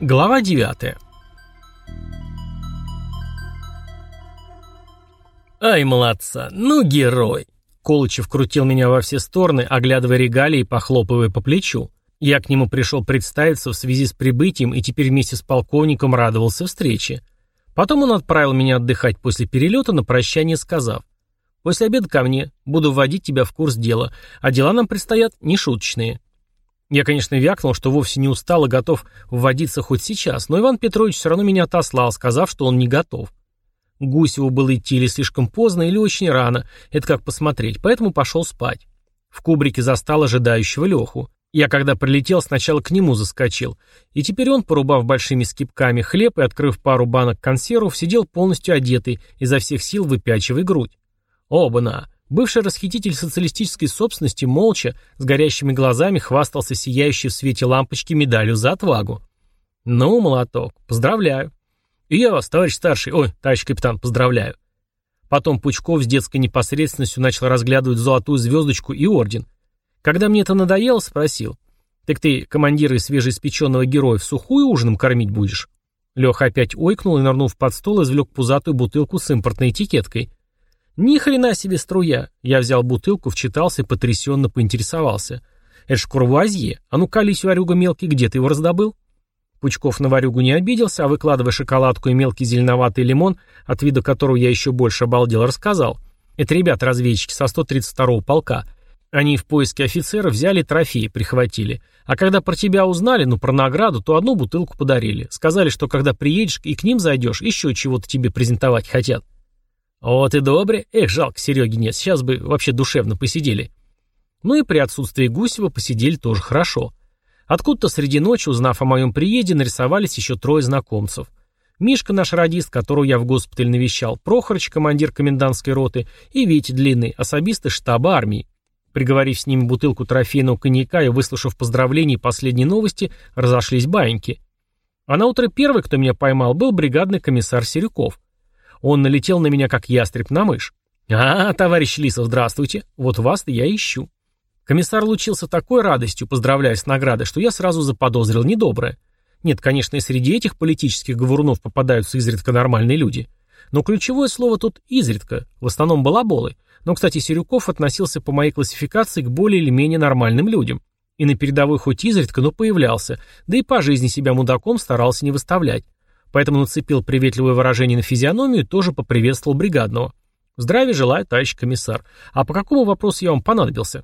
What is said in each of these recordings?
Глава 9. Ай, молодца, ну герой. Колычев крутил меня во все стороны, оглядывая регалии и похлопывая по плечу. Я к нему пришел представиться в связи с прибытием и теперь вместе с полковником радовался встрече. Потом он отправил меня отдыхать после перелета, на прощание сказав: «После обеда ко мне, буду вводить тебя в курс дела, а дела нам предстоят нешуточные». Я, конечно, вякнул, что вовсе не устал и готов вводиться хоть сейчас, но Иван Петрович все равно меня отослал, сказав, что он не готов. Гусеву было идти или слишком поздно, или очень рано, это как посмотреть, поэтому пошел спать. В кубрике застал ожидающего Леху. Я, когда прилетел, сначала к нему заскочил, и теперь он, порубав большими скибками хлеб и открыв пару банок консервов, сидел полностью одетый, изо всех сил выпячивая грудь. Оба-на! Бывший расхититель социалистической собственности молча, с горящими глазами, хвастался сияющей в свете лампочки медалью за отвагу. «Ну, молоток, поздравляю». «И я вас, товарищ старший, товарищ капитан, поздравляю». Потом Пучков с детской непосредственностью начал разглядывать золотую звездочку и орден. Когда мне это надоело, спросил: «Так ты командира свежеиспеченного героя в сухую ужином кормить будешь?» Леха опять ойкнул и, нырнув под стол, извлек пузатую бутылку с импортной этикеткой. «Ни хрена себе струя!» Я взял бутылку, вчитался и потрясенно поинтересовался. «Это ж Курвуазье. А ну колись, варюга мелкий, где ты его раздобыл?» Пучков на варюгу не обиделся, а, выкладывая шоколадку и мелкий зеленоватый лимон, от вида которого я еще больше обалдел, рассказал. «Это ребята-разведчики со 132-го полка. Они в поиске офицера взяли трофеи, прихватили. А когда про тебя узнали, про награду, то одну бутылку подарили. Сказали, что когда приедешь и к ним зайдешь, еще чего-то тебе презентовать хотят». «Вот и добре. Эх, жалко, Сереги нет. Сейчас бы вообще душевно посидели». Ну и при отсутствии Гусева посидели тоже хорошо. Откуда-то среди ночи, узнав о моем приезде, нарисовались еще трое знакомцев. Мишка, наш радист, которого я в госпиталь навещал, Прохорыч, командир комендантской роты, и Витя Длинный, особист из штаба армии. Приговорив с ними бутылку трофейного коньяка и выслушав поздравления и последние новости, разошлись баиньки. А на утро первый, кто меня поймал, был бригадный комиссар Серюков. Он налетел на меня, как ястреб на мышь. Товарищ Лисов, здравствуйте. Вот вас-то я ищу». Комиссар лучился такой радостью, поздравляя с наградой, что я сразу заподозрил недоброе. Нет, конечно, и среди этих политических говорунов попадаются изредка нормальные люди. Но ключевое слово тут «изредка», в основном балаболы. Но, кстати, Серюков относился по моей классификации к более или менее нормальным людям. И на передовой хоть изредка, но появлялся, да и по жизни себя мудаком старался не выставлять. Поэтому нацепил приветливое выражение на физиономию и тоже поприветствовал бригадного. «Здравия желаю, товарищ комиссар. А по какому вопросу я вам понадобился?»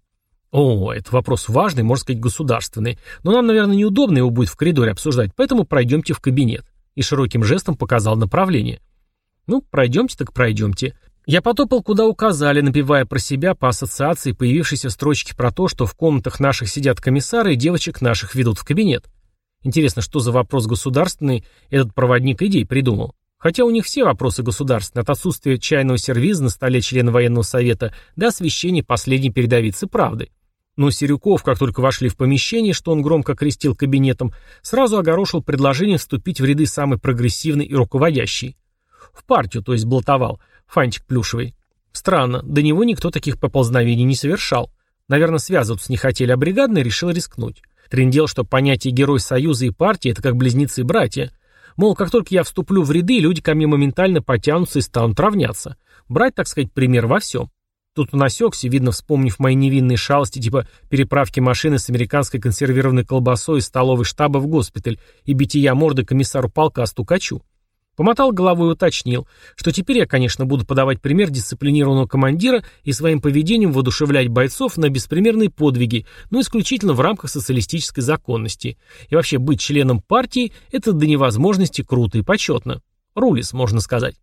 «Это вопрос важный, можно сказать, государственный. Но нам, наверное, неудобно его будет в коридоре обсуждать, поэтому пройдемте в кабинет». И широким жестом показал направление. Пройдемте так пройдемте. Я потопал, куда указали, напевая про себя по ассоциации появившейся строчки про то, что в комнатах наших сидят комиссары и девочек наших ведут в кабинет. Интересно, что за вопрос государственный этот проводник идей придумал? Хотя у них все вопросы государственные, от отсутствия чайного сервиза на столе члена военного совета до освещения последней передовицы правды. Но Серюков, как только вошли в помещение, что он громко крестил кабинетом, сразу огорошил предложение вступить в ряды самой прогрессивной и руководящей. В партию, то есть блатовал, фантик плюшевый. Странно, до него никто таких поползновений не совершал. Наверное, связываться не хотели, а бригадный решил рискнуть. Трындел, что понятие «герой союза» и партии — это как близнецы-братья. Мол, как только я вступлю в ряды, люди ко мне моментально потянутся и станут равняться. Брать, так сказать, пример во всем. Тут он осекся, видно, вспомнив мои невинные шалости типа переправки машины с американской консервированной колбасой из столовой штаба в госпиталь и бития морды комиссару полка Стукачу. Помотал головой и уточнил, что теперь я, конечно, буду подавать пример дисциплинированного командира и своим поведением воодушевлять бойцов на беспримерные подвиги, но исключительно в рамках социалистической законности. И вообще быть членом партии – это до невозможности круто и почетно. Рулис, можно сказать.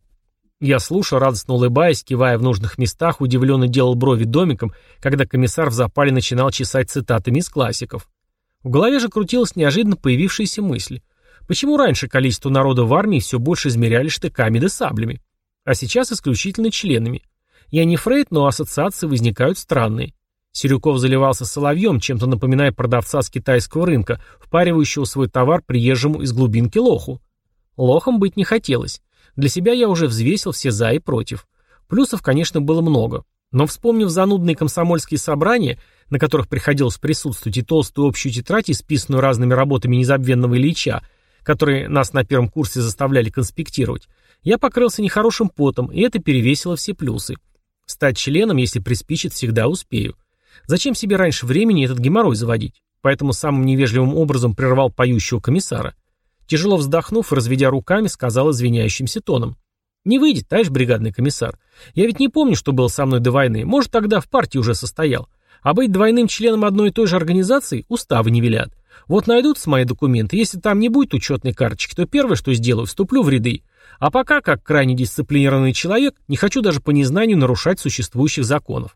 Я слушал, радостно улыбаясь, кивая в нужных местах, удивленно делал брови домиком, когда комиссар в запале начинал чесать цитатами из классиков. В голове же крутилась неожиданно появившаяся мысль. Почему раньше количество народа в армии все больше измеряли штыками да саблями, а сейчас исключительно членами? Я не Фрейд, но ассоциации возникают странные. Серюков заливался соловьем, чем-то напоминая продавца с китайского рынка, впаривающего свой товар приезжему из глубинки лоху. Лохом быть не хотелось. Для себя я уже взвесил все за и против. Плюсов, конечно, было много. Но вспомнив занудные комсомольские собрания, на которых приходилось присутствовать, и толстую общую тетрадь, исписанную разными работами незабвенного Ильича, которые нас на первом курсе заставляли конспектировать, я покрылся нехорошим потом, и это перевесило все плюсы. Стать членом, если приспичит, всегда успею. Зачем себе раньше времени этот геморрой заводить? Поэтому самым невежливым образом прервал поющего комиссара. Тяжело вздохнув и разведя руками, сказал извиняющимся тоном: «Не выйдет, товарищ бригадный комиссар. Я ведь не помню, что было со мной до войны. Может, тогда в партии уже состоял. А быть двойным членом одной и той же организации уставы не велят. Вот найдутся мои документы. Если там не будет учетной карточки, то первое, что сделаю, вступлю в ряды. А пока, как крайне дисциплинированный человек, не хочу даже по незнанию нарушать существующих законов».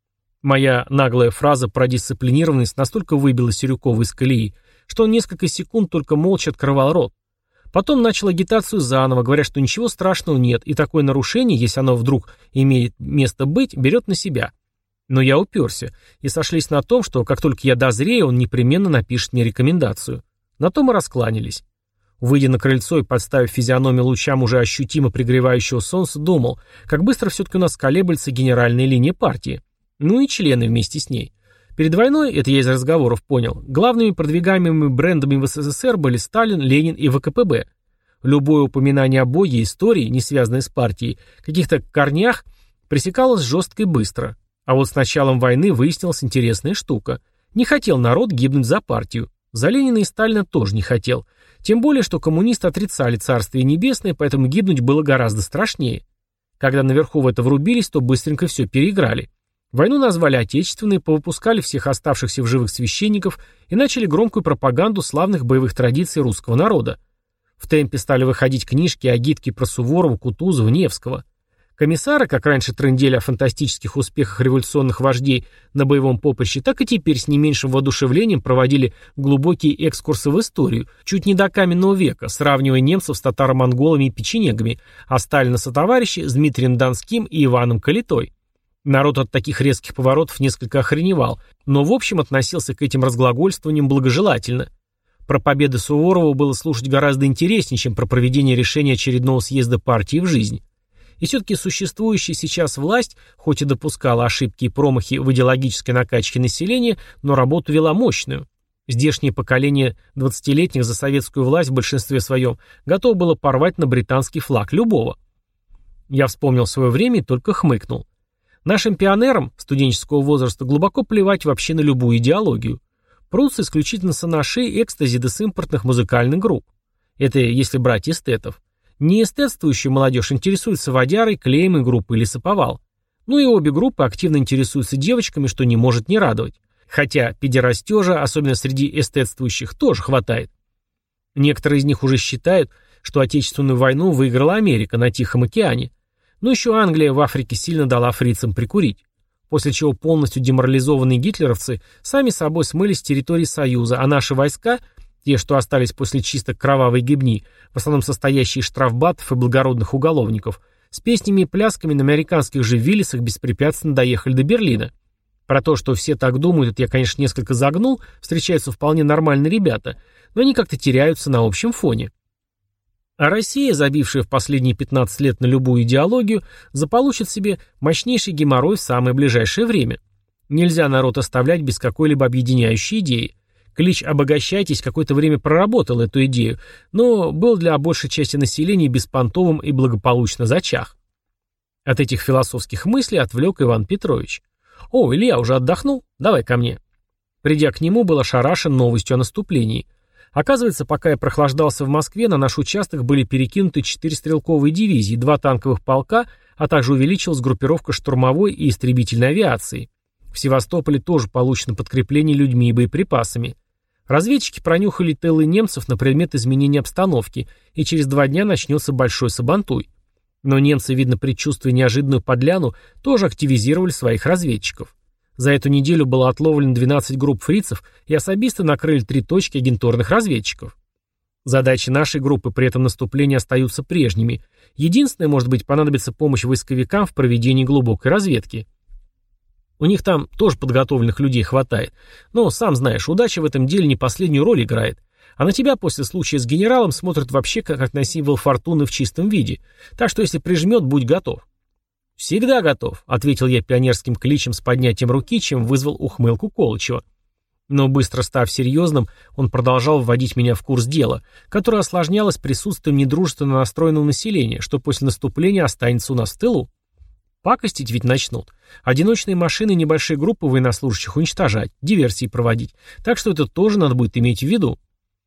Моя наглая фраза про дисциплинированность настолько выбила Сирюкова из колеи, что он несколько секунд только молча открывал рот. Потом начал агитацию заново, говоря, что ничего страшного нет, и такое нарушение, если оно вдруг имеет место быть, берет на себя. Но я уперся, и сошлись на том, что как только я дозрею, он непременно напишет мне рекомендацию. На то мы раскланялись. Выйдя на крыльцо и подставив физиономию лучам уже ощутимо пригревающего солнца, думал, как быстро все-таки у нас колеблется генеральная линия партии. Ну и члены вместе с ней. Перед войной, это я из разговоров понял, главными продвигаемыми брендами в СССР были Сталин, Ленин и ВКПБ. Любое упоминание о Боге, истории, не связанной с партией, каких-то корнях, пресекалось жестко и быстро. А вот с началом войны выяснилась интересная штука. Не хотел народ гибнуть за партию. За Ленина и Сталина тоже не хотел. Тем более, что коммунисты отрицали Царствие Небесное, поэтому гибнуть было гораздо страшнее. Когда наверху в это врубились, то быстренько все переиграли. Войну назвали отечественной, повыпускали всех оставшихся в живых священников и начали громкую пропаганду славных боевых традиций русского народа. В темпе стали выходить книжки, агитки про Суворова, Кутузова, Невского. Комиссары, как раньше трындели о фантастических успехах революционных вождей на боевом поприще, так и теперь с не меньшим воодушевлением проводили глубокие экскурсы в историю, чуть не до каменного века, сравнивая немцев с татаро-монголами и печенегами, а Сталина сотоварищи с Дмитрием Донским и Иваном Калитой. Народ от таких резких поворотов несколько охреневал, но в общем относился к этим разглагольствованиям благожелательно. Про победы Суворова было слушать гораздо интереснее, чем про проведение решения очередного съезда партии в жизнь. И все-таки существующая сейчас власть, хоть и допускала ошибки и промахи в идеологической накачке населения, но работу вела мощную. Здешнее поколение 20-летних за советскую власть в большинстве своем готово было порвать на британский флаг любого. Я вспомнил свое время и только хмыкнул. Нашим пионерам студенческого возраста глубоко плевать вообще на любую идеологию. Прутся исключительно санаши, экстази да с импортных музыкальных групп. Это если брать эстетов. Неэстетствующая молодежь интересуется водярой, клеем и группой лесоповал. Ну и обе группы активно интересуются девочками, что не может не радовать. Хотя педерастежа, особенно среди эстетствующих, тоже хватает. Некоторые из них уже считают, что Отечественную войну выиграла Америка на Тихом океане. Но еще Англия в Африке сильно дала фрицам прикурить. После чего полностью деморализованные гитлеровцы сами собой смылись с территории Союза, а наши войска, те, что остались после чисток кровавой гибни, в основном состоящие из штрафбатов и благородных уголовников, с песнями и плясками на американских же Виллисах беспрепятственно доехали до Берлина. Про то, что все так думают, это я, конечно, несколько загнул, встречаются вполне нормальные ребята, но они как-то теряются на общем фоне. А Россия, забившая в последние 15 лет на любую идеологию, заполучит себе мощнейший геморрой в самое ближайшее время. Нельзя народ оставлять без какой-либо объединяющей идеи. Клич «обогащайтесь» какое-то время проработал эту идею, но был для большей части населения беспонтовым и благополучно зачах. От этих философских мыслей отвлек Иван Петрович. «О, Илья, уже отдохнул? Давай ко мне». Придя к нему, был ошарашен новостью о наступлении. Оказывается, пока я прохлаждался в Москве, на наш участок были перекинуты 4 стрелковые дивизии, 2 танковых полка, а также увеличилась группировка штурмовой и истребительной авиации. В Севастополе тоже получено подкрепление людьми и боеприпасами. Разведчики пронюхали тылы немцев на предмет изменения обстановки, и через 2 дня начнется большой сабантуй. Но немцы, видно, предчувствуя неожиданную подляну, тоже активизировали своих разведчиков. За эту неделю было отловлено 12 групп фрицев, и особисты накрыли 3 точки агентурных разведчиков. Задачи нашей группы при этом наступлении остаются прежними. Единственное, может быть, понадобится помощь войсковикам в проведении глубокой разведки. У них там тоже подготовленных людей хватает. Но, сам знаешь, удача в этом деле не последнюю роль играет. А на тебя после случая с генералом смотрят вообще как на символ фортуны в чистом виде. Так что если прижмет, будь готов. «Всегда готов», — ответил я пионерским кличем с поднятием руки, чем вызвал ухмылку Колычева. Но быстро став серьезным, он продолжал вводить меня в курс дела, которое осложнялось присутствием недружественно настроенного населения, что после наступления останется у нас в тылу. Пакостить ведь начнут. Одиночные машины и небольшие группы военнослужащих уничтожать, диверсии проводить. Так что это тоже надо будет иметь в виду.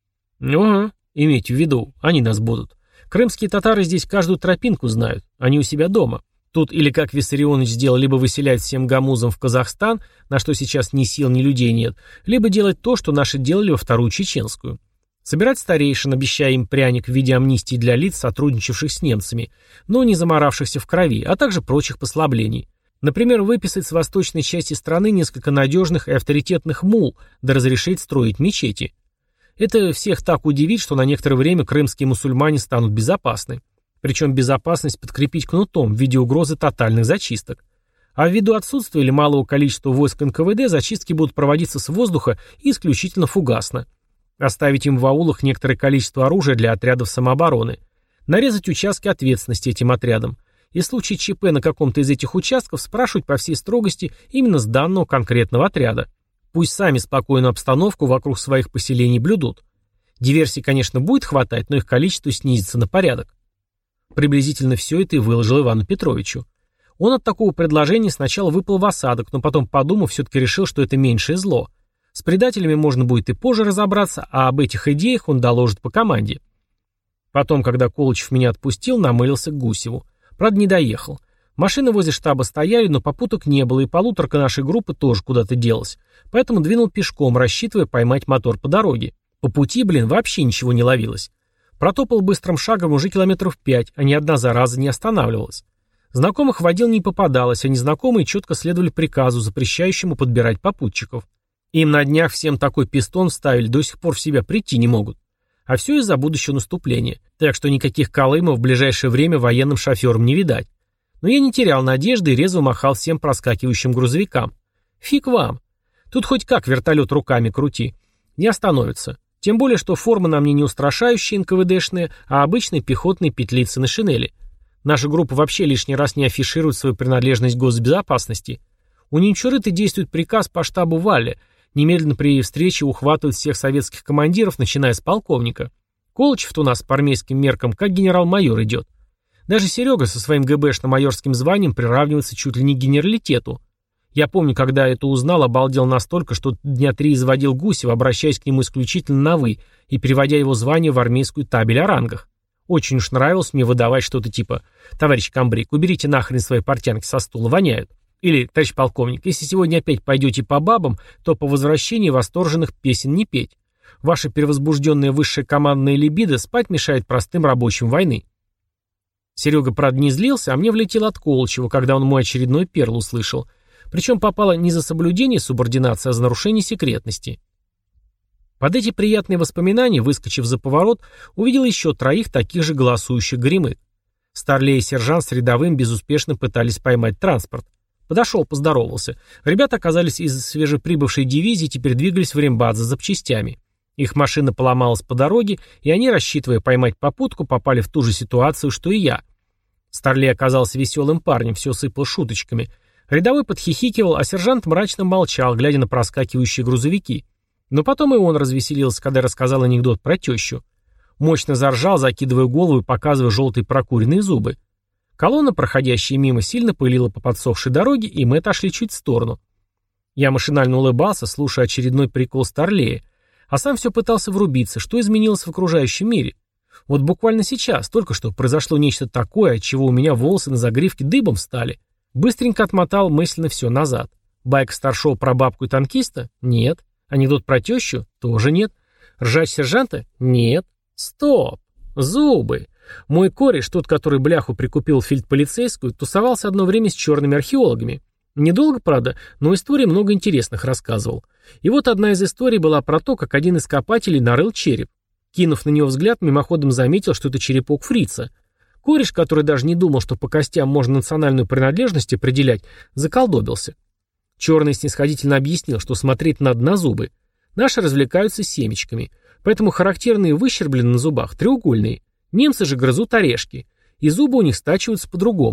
Ага, иметь в виду. Они нас будут. Крымские татары здесь каждую тропинку знают. Они у себя дома. Тут или, как Виссарионович сделал, либо выселять всем гамузам в Казахстан, на что сейчас ни сил, ни людей нет, либо делать то, что наши делали во Вторую Чеченскую. Собирать старейшин, обещая им пряник в виде амнистии для лиц, сотрудничавших с немцами, но не заморавшихся в крови, а также прочих послаблений. Например, выписать с восточной части страны несколько надежных и авторитетных мул, да разрешить строить мечети. Это всех так удивит, что на некоторое время крымские мусульмане станут безопасны. Причем безопасность подкрепить кнутом в виде угрозы тотальных зачисток. А ввиду отсутствия или малого количества войск НКВД зачистки будут проводиться с воздуха и исключительно фугасно. Оставить им в аулах некоторое количество оружия для отрядов самообороны. Нарезать участки ответственности этим отрядам. И в случае ЧП на каком-то из этих участков спрашивать по всей строгости именно с данного конкретного отряда. Пусть сами спокойную обстановку вокруг своих поселений блюдут. Диверсий, конечно, будет хватать, но их количество снизится на порядок. Приблизительно все это и выложил Ивану Петровичу. Он от такого предложения сначала выпал в осадок, но потом, подумав, все-таки решил, что это меньшее зло. С предателями можно будет и позже разобраться, а об этих идеях он доложит по команде. Потом, когда Колычев меня отпустил, намылился к Гусеву. Правда, не доехал. Машины возле штаба стояли, но попуток не было, и полуторка нашей группы тоже куда-то делась. Поэтому двинул пешком, рассчитывая поймать мотор по дороге. По пути, вообще ничего не ловилось. Протопал быстрым шагом уже километров 5, а ни одна зараза не останавливалась. Знакомых водил не попадалось, а незнакомые четко следовали приказу, запрещающему подбирать попутчиков. Им на днях всем такой пистон вставили, до сих пор в себя прийти не могут. А все из-за будущего наступления. Так что никаких Колымов в ближайшее время военным шоферам не видать. Но я не терял надежды и резво махал всем проскакивающим грузовикам. Фиг вам. Тут хоть как вертолет руками крути. Не остановится. Тем более, что форма на мне не устрашающая НКВДшная, а обычные пехотные петлицы на шинели. Наша группа вообще лишний раз не афиширует свою принадлежность к госбезопасности. У немчурыты действует приказ по штабу Валли. Немедленно при встрече ухватывают всех советских командиров, начиная с полковника. Колычев-то у нас по армейским меркам как генерал-майор идет. Даже Серега со своим ГБшно-майорским званием приравнивается чуть ли не к генералитету. Я помню, когда это узнал, обалдел настолько, что дня 3 изводил Гусева, обращаясь к нему исключительно на «вы» и переводя его звание в армейскую табель о рангах. Очень уж нравилось мне выдавать что-то типа «Товарищ комбриг, уберите нахрен свои портянки со стула, воняют». Или «Товарищ полковник, если сегодня опять пойдете по бабам, то по возвращении восторженных песен не петь. Ваша перевозбужденная высшая командная либидо спать мешает простым рабочим войны». Серега, правда, не злился, а мне влетел от Колычева, когда он мой очередной перл услышал. Причем попало не за соблюдение субординации, а за нарушение секретности. Под эти приятные воспоминания, выскочив за поворот, увидел еще 3 таких же голосующих горемык. Старлей и сержант с рядовым безуспешно пытались поймать транспорт. Подошел, поздоровался. Ребята оказались из свежеприбывшей дивизии и теперь двигались в Рембат за запчастями. Их машина поломалась по дороге, и они, рассчитывая поймать попутку, попали в ту же ситуацию, что и я. Старлей оказался веселым парнем, все сыпал шуточками. Рядовой подхихикивал, а сержант мрачно молчал, глядя на проскакивающие грузовики. Но потом и он развеселился, когда рассказал анекдот про тещу. Мощно заржал, закидывая голову и показывая желтые прокуренные зубы. Колонна, проходящая мимо, сильно пылила по подсохшей дороге, и мы отошли чуть в сторону. Я машинально улыбался, слушая очередной прикол Старлея, а сам все пытался врубиться, что изменилось в окружающем мире. Вот буквально сейчас, только что, произошло нечто такое, от чего у меня волосы на загривке дыбом стали. Быстренько отмотал мысленно все назад. Байка старшего про бабку и танкиста? Нет. Анекдот про тещу? Тоже нет. Ржач сержанта? Нет. Стоп. Зубы. Мой кореш, тот, который бляху прикупил фельдполицейскую, тусовался одно время с черными археологами. Недолго, правда, но истории много интересных рассказывал. И вот одна из историй была про то, как один из копателей нарыл череп. Кинув на него взгляд, мимоходом заметил, что это черепок фрица. Кореш, который даже не думал, что по костям можно национальную принадлежность определять, заколдобился. Черный снисходительно объяснил, что смотреть надо на зубы. Наши развлекаются семечками, поэтому характерные выщерблены на зубах треугольные. Немцы же грызут орешки, и зубы у них стачиваются по-другому.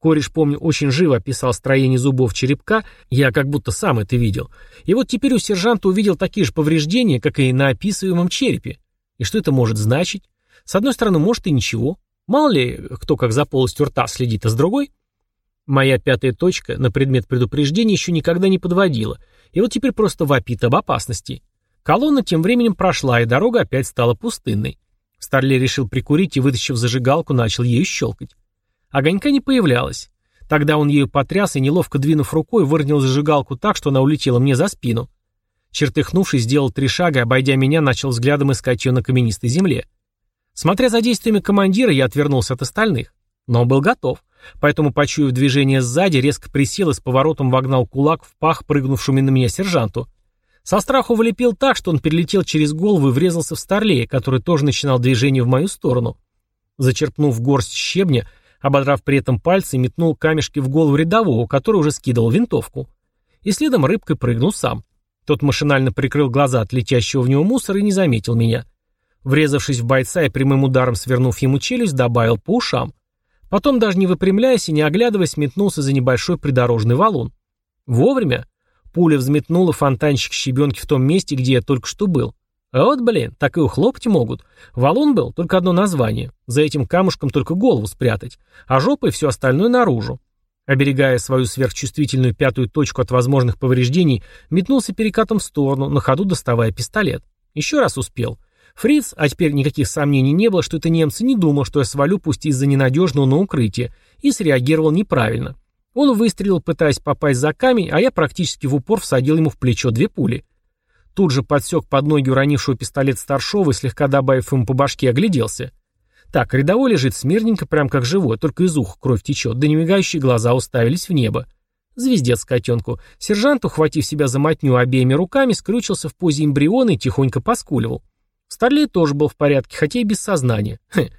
Кореш, помню, очень живо описал строение зубов черепка, я как будто сам это видел. И вот теперь у сержанта увидел такие же повреждения, как и на описываемом черепе. И что это может значить? С одной стороны, может и ничего. Мало ли, кто как за полостью рта следит, а с другой... Моя пятая точка на предмет предупреждения еще никогда не подводила, и вот теперь просто вопит об опасности. Колонна тем временем прошла, и дорога опять стала пустынной. Старлей решил прикурить и, вытащив зажигалку, начал ею щелкать. Огонька не появлялось. Тогда он ею потряс и, неловко двинув рукой, выронил зажигалку так, что она улетела мне за спину. Чертыхнувшись, сделал 3 шага и, обойдя меня, начал взглядом искать ее на каменистой земле. Смотря за действиями командира, я отвернулся от остальных. Но он был готов. Поэтому, почуяв движение сзади, резко присел и с поворотом вогнал кулак в пах прыгнувшему на меня сержанту. Со страху влепил так, что он перелетел через голову и врезался в Старлея, который тоже начинал движение в мою сторону. Зачерпнув горсть щебня, ободрав при этом пальцы, метнул камешки в голову рядового, который уже скидывал винтовку. И следом рыбкой прыгнул сам. Тот машинально прикрыл глаза от летящего в него мусора и не заметил меня. Врезавшись в бойца и прямым ударом свернув ему челюсть, добавил по ушам. Потом, даже не выпрямляясь и не оглядываясь, метнулся за небольшой придорожный валун. Вовремя. Пуля взметнула фонтанчик щебенки в том месте, где я только что был. А вот, блин, так и ухлопать могут. Валун был, только одно название. За этим камушком только голову спрятать, а жопой все остальное наружу. Оберегая свою сверхчувствительную пятую точку от возможных повреждений, метнулся перекатом в сторону, на ходу доставая пистолет. Еще раз успел. Фриц, а теперь никаких сомнений не было, что это немцы, не думал, что я свалю пусть из-за ненадежного на укрытие, и среагировал неправильно. Он выстрелил, пытаясь попасть за камень, а я практически в упор всадил ему в плечо 2 пули. Тут же подсек под ноги уронившего пистолет старшего и, слегка добавив ему по башке, огляделся. Так, рядовой лежит смирненько, прям как живой, только из уха кровь течет, да немигающие глаза уставились в небо. Звездец котенку. Сержант, ухватив себя за мотню обеими руками, скрючился в позе эмбриона и тихонько поскуливал. Старлей тоже был в порядке, хотя и без сознания.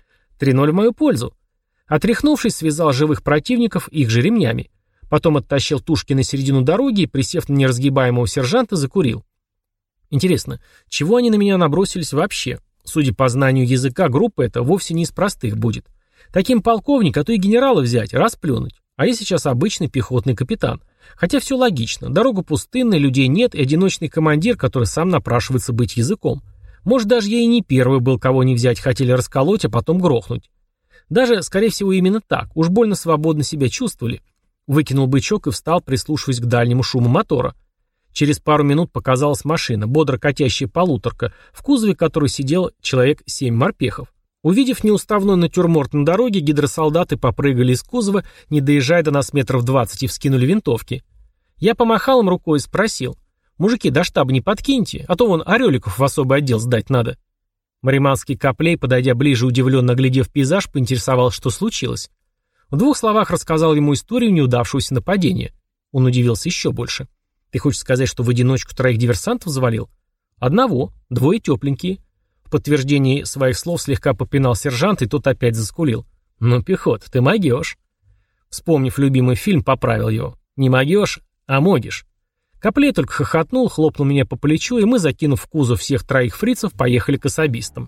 3-0 в мою пользу. Отряхнувшись, связал живых противников их же ремнями. Потом оттащил тушки на середину дороги и, присев на неразгибаемого сержанта, закурил. Интересно, чего они на меня набросились вообще? Судя по знанию языка, группа эта вовсе не из простых будет. Таким полковник, а то и генерала взять, расплюнуть. А я сейчас обычный пехотный капитан. Хотя все логично. Дорога пустынная, людей нет, и одиночный командир, который сам напрашивается быть языком. Может, даже я и не первый был, кого не взять, хотели расколоть, а потом грохнуть. Даже, скорее всего, именно так. Уж больно свободно себя чувствовали. Выкинул бычок и встал, прислушиваясь к дальнему шуму мотора. Через пару минут показалась машина, бодро катящая полуторка, в кузове которой сидел человек 7 морпехов. Увидев неуставной натюрморт на дороге, гидросолдаты попрыгали из кузова, не доезжая до нас метров 20, и вскинули винтовки. Я помахал им рукой и спросил: «Мужики, до штаба не подкиньте, а то вон ореликов в особый отдел сдать надо». Мариманский Коплей, подойдя ближе, удивленно оглядев пейзаж, поинтересовался, что случилось. В 2 словах рассказал ему историю неудавшегося нападения. Он удивился еще больше. «Ты хочешь сказать, что в одиночку 3 диверсантов завалил?» «1, 2 тепленькие». В подтверждении своих слов слегка попинал сержант, и тот опять заскулил. «Ну, пехота, ты могешь». Вспомнив любимый фильм, поправил его. «Не могешь, а могешь». Коплей только хохотнул, хлопнул меня по плечу, и мы, закинув в кузов всех 3 фрицев, поехали к особистам.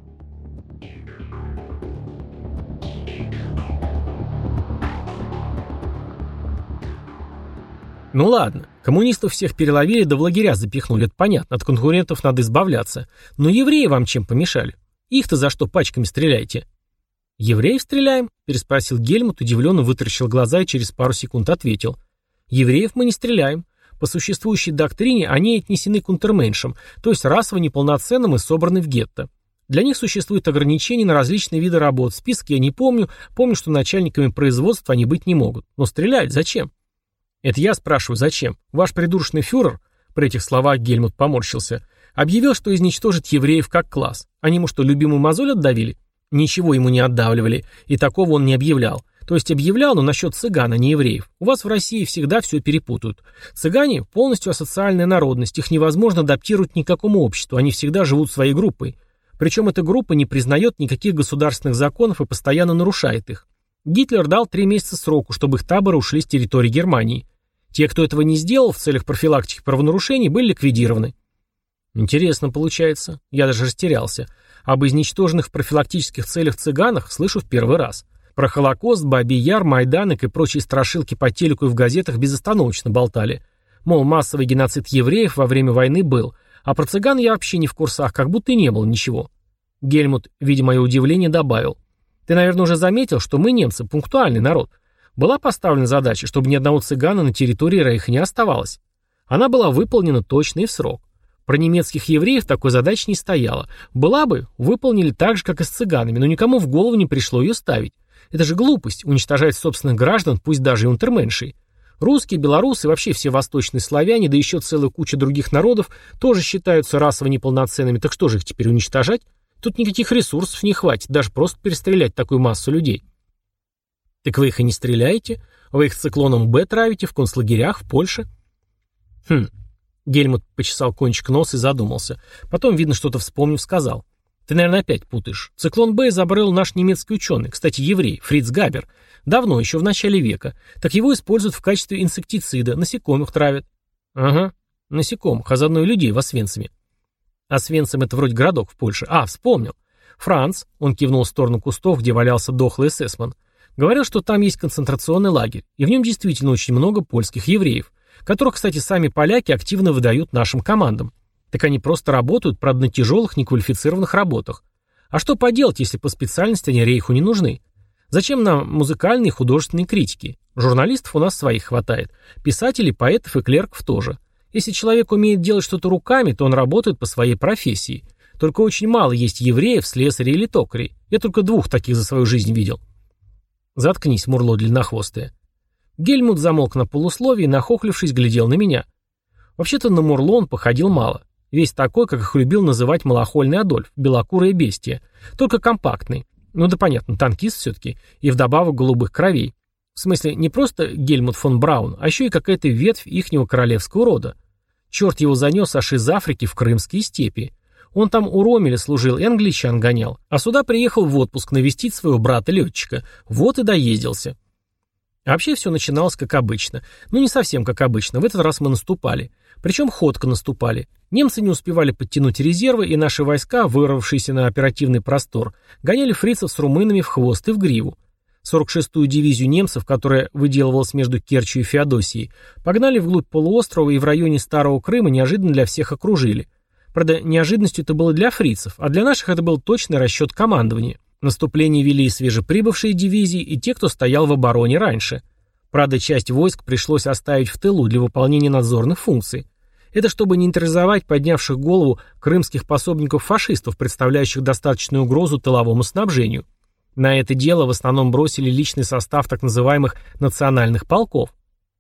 Ну ладно, коммунистов всех переловили, да в лагеря запихнули, это понятно, от конкурентов надо избавляться. Но евреи вам чем помешали? Их-то за что пачками стреляете? «Евреев стреляем?» – переспросил Гельмут, удивленно вытаращил глаза и через пару секунд ответил. «Евреев мы не стреляем. По существующей доктрине они отнесены к унтерменшам, то есть расово неполноценным и собраны в гетто. Для них существуют ограничения на различные виды работ. Списки я не помню, помню, что начальниками производства они быть не могут. Но стрелять зачем?» «Это я спрашиваю, зачем? Ваш придурочный фюрер», при этих словах Гельмут поморщился, объявил, что изничтожит евреев как класс. Они ему что, любимую мозоль отдавили? Ничего ему не отдавливали, и такого он не объявлял. То есть объявлял, но насчет цыган, а не евреев. У вас в России всегда все перепутают. Цыгане – полностью асоциальная народность, их невозможно адаптировать ни к какому обществу, они всегда живут своей группой. Причем эта группа не признает никаких государственных законов и постоянно нарушает их. Гитлер дал 3 месяца сроку, чтобы их таборы ушли с территории Германии. Те, кто этого не сделал в целях профилактики правонарушений, были ликвидированы. Интересно получается. Я даже растерялся. Об изничтоженных в профилактических целях цыганах слышу в первый раз. Про Холокост, Бабий Яр, Майданок и прочие страшилки по телеку и в газетах безостановочно болтали. Мол, массовый геноцид евреев во время войны был, а про цыган я вообще не в курсах, как будто и не было ничего. Гельмут, видя мое удивление, добавил. Ты, наверное, уже заметил, что мы, немцы, пунктуальный народ. Была поставлена задача, чтобы ни одного цыгана на территории Рейха не оставалось. Она была выполнена точно и в срок. Про немецких евреев такой задачи не стояло. Была бы, выполнили так же, как и с цыганами, но никому в голову не пришло ее ставить. Это же глупость, уничтожать собственных граждан, пусть даже и унтерменшей. Русские, белорусы и вообще все восточные славяне, да еще целая куча других народов, тоже считаются расово неполноценными, так что же их теперь уничтожать? Тут никаких ресурсов не хватит, даже просто перестрелять такую массу людей. Так вы их и не стреляете? Вы их циклоном Б травите в концлагерях в Польше? Гельмут почесал кончик носа и задумался. Потом, видно, что-то вспомнив, сказал. Ты, наверное, опять путаешь. Циклон Б изобрел наш немецкий ученый, кстати, еврей, Фриц Габер. Давно, еще в начале века. Так его используют в качестве инсектицида, насекомых травят. Ага, насекомых, а заодно и людей в Освенциме. Освенцим — это вроде городок в Польше. А, вспомнил. Франц, он кивнул в сторону кустов, где валялся дохлый эсэсман, говорил, что там есть концентрационный лагерь, и в нем действительно очень много польских евреев, которых, кстати, сами поляки активно выдают нашим командам. Так они просто работают, правда, на тяжелых, неквалифицированных работах. А что поделать, если по специальности они рейху не нужны? Зачем нам музыкальные и художественные критики? Журналистов у нас своих хватает. Писателей, поэтов и клерков тоже. Если человек умеет делать что-то руками, то он работает по своей профессии. Только очень мало есть евреев, слесарей или токарей. Я только 2 таких за свою жизнь видел. Заткнись, мурло длиннохвостое. Гельмут замолк на полусловии и, нахохлившись, глядел на меня. Вообще-то на мурло он походил мало. Весь такой, как их любил называть малохольный Адольф, белокурое бестие. Только компактный. Ну да понятно, танкист все-таки. И вдобавок голубых кровей. В смысле, не просто Гельмут фон Браун, а еще и какая-то ветвь ихнего королевского рода. Черт его занес аж из Африки в крымские степи. Он там у Ромеля служил и англичан гонял. А сюда приехал в отпуск навестить своего брата-летчика. Вот и доездился. А вообще все начиналось как обычно. Ну не совсем как обычно. В этот раз мы наступали. Причем ходко наступали. Немцы не успевали подтянуть резервы, и наши войска, вырвавшиеся на оперативный простор, гоняли фрицев с румынами в хвост и в гриву. 46-ю дивизию немцев, которая выделывалась между Керчью и Феодосией, погнали вглубь полуострова и в районе Старого Крыма неожиданно для всех окружили. Правда, неожиданностью это было для фрицев, а для наших это был точный расчет командования. Наступление вели и свежеприбывшие дивизии, и те, кто стоял в обороне раньше. Правда, часть войск пришлось оставить в тылу для выполнения надзорных функций. Это чтобы нейтрализовать поднявших голову крымских пособников-фашистов, представляющих достаточную угрозу тыловому снабжению. На это дело в основном бросили личный состав так называемых национальных полков.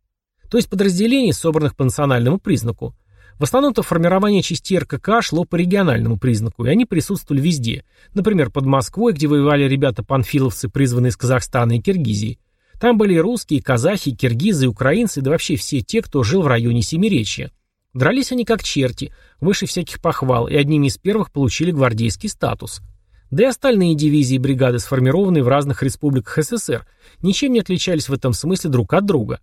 То есть подразделений, собранных по национальному признаку. В основном-то формирование частей РКК шло по региональному признаку, и они присутствовали везде. Например, под Москвой, где воевали ребята-панфиловцы, призванные из Казахстана и Киргизии. Там были и русские, и казахи, и киргизы, и украинцы, да вообще все те, кто жил в районе Семиречья. Дрались они как черти, выше всяких похвал, и одними из первых получили гвардейский статус. Да и остальные дивизии и бригады, сформированные в разных республиках СССР, ничем не отличались в этом смысле друг от друга.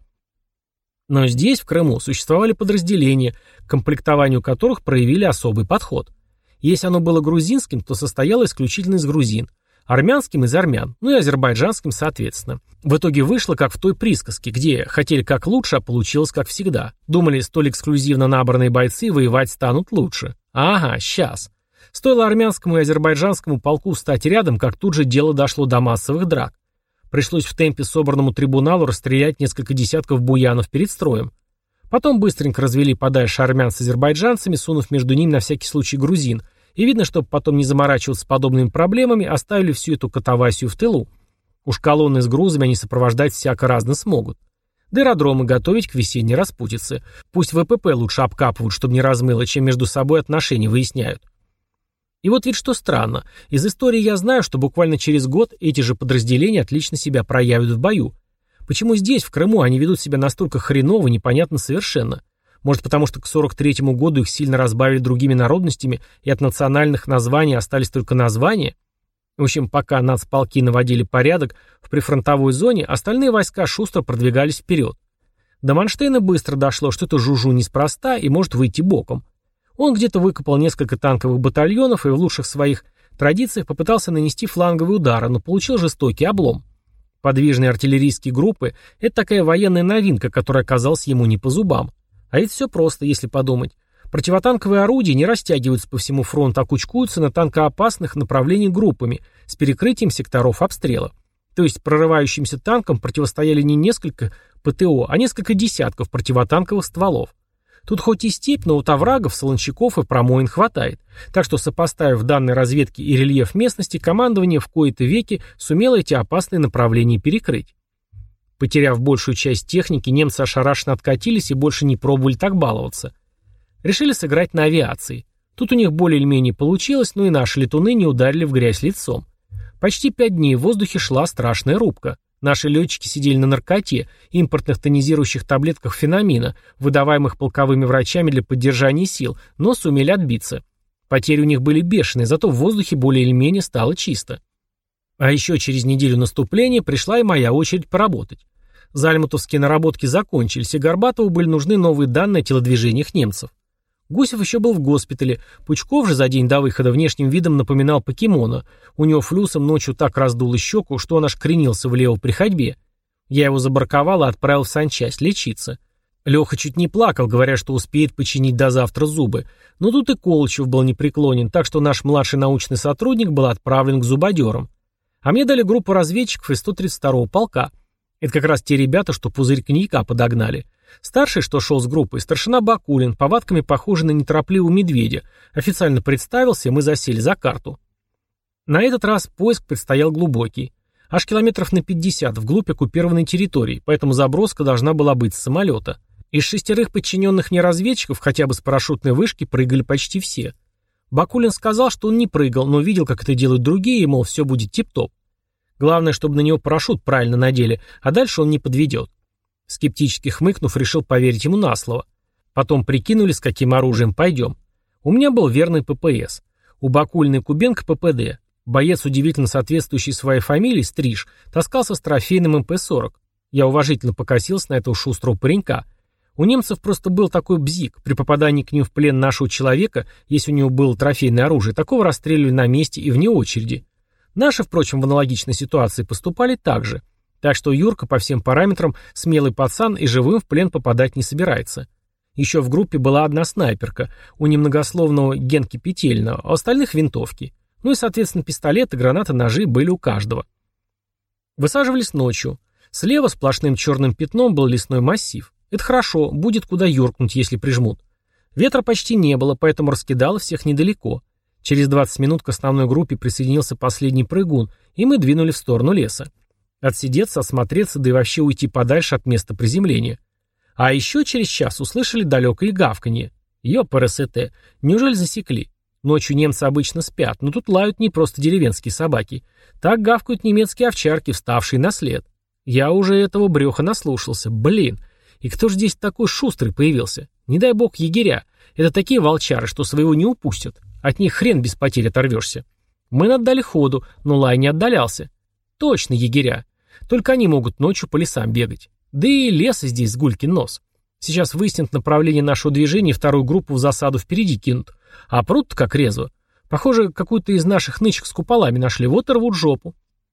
Но здесь, в Крыму, существовали подразделения, к комплектованию которых проявили особый подход. Если оно было грузинским, то состояло исключительно из грузин, армянским из армян, ну и азербайджанским соответственно. В итоге вышло, как в той присказке, где хотели как лучше, а получилось как всегда. Думали, столь эксклюзивно набранные бойцы воевать станут лучше. Ага, сейчас. Стоило армянскому и азербайджанскому полку встать рядом, как тут же дело дошло до массовых драк. Пришлось в темпе собранному трибуналу расстрелять несколько десятков буянов перед строем. Потом быстренько развели подальше армян с азербайджанцами, сунув между ними на всякий случай грузин. И видно, чтобы потом не заморачиваться подобными проблемами, оставили всю эту катавасию в тылу. Уж колонны с грузами они сопровождать всяко-разно смогут. Да аэродромы готовить к весенней распутице. Пусть ВПП лучше обкапывают, чтобы не размыло, чем между собой отношения выясняют. И вот ведь что странно. Из истории я знаю, что буквально через год эти же подразделения отлично себя проявят в бою. Почему здесь, в Крыму, они ведут себя настолько хреново, непонятно совершенно. Может, потому что к 43-му году их сильно разбавили другими народностями, и от национальных названий остались только названия? В общем, пока нацполки наводили порядок в прифронтовой зоне, остальные войска шустро продвигались вперед. До Манштейна быстро дошло, что это Жужу неспроста и может выйти боком. Он где-то выкопал несколько танковых батальонов и в лучших своих традициях попытался нанести фланговые удары, но получил жестокий облом. подвижные артиллерийские группы – это такая военная новинка, которая оказалась ему не по зубам. А это все просто, если подумать. Противотанковые орудия не растягиваются по всему фронту, а кучкуются на танкоопасных направлениях группами с перекрытием секторов обстрела. То есть прорывающимся танкам противостояли не несколько ПТО, а несколько десятков противотанковых стволов. Тут хоть и степь, но вот оврагов, солончаков и промоин хватает. Так что, сопоставив данные разведки и рельеф местности, командование в кои-то веки сумело эти опасные направления перекрыть. Потеряв большую часть техники, немцы ошарашенно откатились и больше не пробовали так баловаться. Решили сыграть на авиации. Тут у них более или менее получилось, но и наши летуны не ударили в грязь лицом. Почти 5 дней в воздухе шла страшная рубка. Наши летчики сидели на наркоте, импортных тонизирующих таблетках феномина, выдаваемых полковыми врачами для поддержания сил, но сумели отбиться. Потери у них были бешеные, зато в воздухе более или менее стало чисто. А еще через неделю наступления пришла и моя очередь поработать. Зальмутовские наработки закончились, и Горбатову были нужны новые данные о телодвижениях немцев. Гусев еще был в госпитале, Пучков же за день до выхода внешним видом напоминал покемона. У него флюсом ночью так раздуло щеку, что он аж кренился влево при ходьбе. Я его забраковал и отправил в санчасть лечиться. Леха чуть не плакал, говоря, что успеет починить до завтра зубы. Но тут и Колычев был непреклонен, так что наш младший научный сотрудник был отправлен к зубодерам. А мне дали группу разведчиков из 132-го полка. Это как раз те ребята, что пузырь коньяка подогнали. Старший, что шел с группой, старшина Бакулин, повадками похожий на неторопливого медведя, официально представился, и мы засели за карту. На этот раз поиск предстоял глубокий. Аж километров на 50 вглубь оккупированной территории, поэтому заброска должна была быть с самолета. Из 6 подчиненных мне разведчиков хотя бы с парашютной вышки прыгали почти все. Бакулин сказал, что он не прыгал, но видел, как это делают другие, и, мол, все будет тип-топ. Главное, чтобы на него парашют правильно надели, а дальше он не подведет. Скептически хмыкнув, решил поверить ему на слово. Потом прикинули, с каким оружием пойдем. У меня был верный ППС. У Бакулина и Кубенко ППД. Боец, удивительно соответствующий своей фамилии, Стриж, таскался с трофейным МП-40. Я уважительно покосился на этого шустрого паренька. У немцев просто был такой бзик. При попадании к ним в плен нашего человека, если у него было трофейное оружие, такого расстреливали на месте и вне очереди. Наши, впрочем, в аналогичной ситуации поступали так же. Так что Юрка по всем параметрам смелый пацан и живым в плен попадать не собирается. Еще в группе была одна снайперка, у немногословного Генки Петельного, а у остальных винтовки. Ну и, соответственно, пистолеты, гранаты, ножи были у каждого. Высаживались ночью. Слева сплошным черным пятном был лесной массив. Это хорошо, будет куда юркнуть, если прижмут. Ветра почти не было, поэтому раскидало всех недалеко. Через 20 минут к основной группе присоединился последний прыгун, и мы двинули в сторону леса. Отсидеться, осмотреться, да и вообще уйти подальше от места приземления. А еще через час услышали далекое гавканье. Ёпрст, неужели засекли? Ночью немцы обычно спят, но тут лают не просто деревенские собаки. Так гавкают немецкие овчарки, вставшие на след. Я уже этого брёха наслушался. Блин, и кто же здесь такой шустрый появился? Не дай бог егеря. Это такие волчары, что своего не упустят. От них хрен без потерь оторвешься. Мы отдали ходу, но лай не отдалялся. Точно егеря. Только они могут ночью по лесам бегать. Да и леса здесь с гулькин нос. Сейчас выяснят направление нашего движения и вторую группу в засаду впереди кинут. А прут как резво. Похоже, какую-то из наших нычек с куполами нашли, вот и рвут жопу.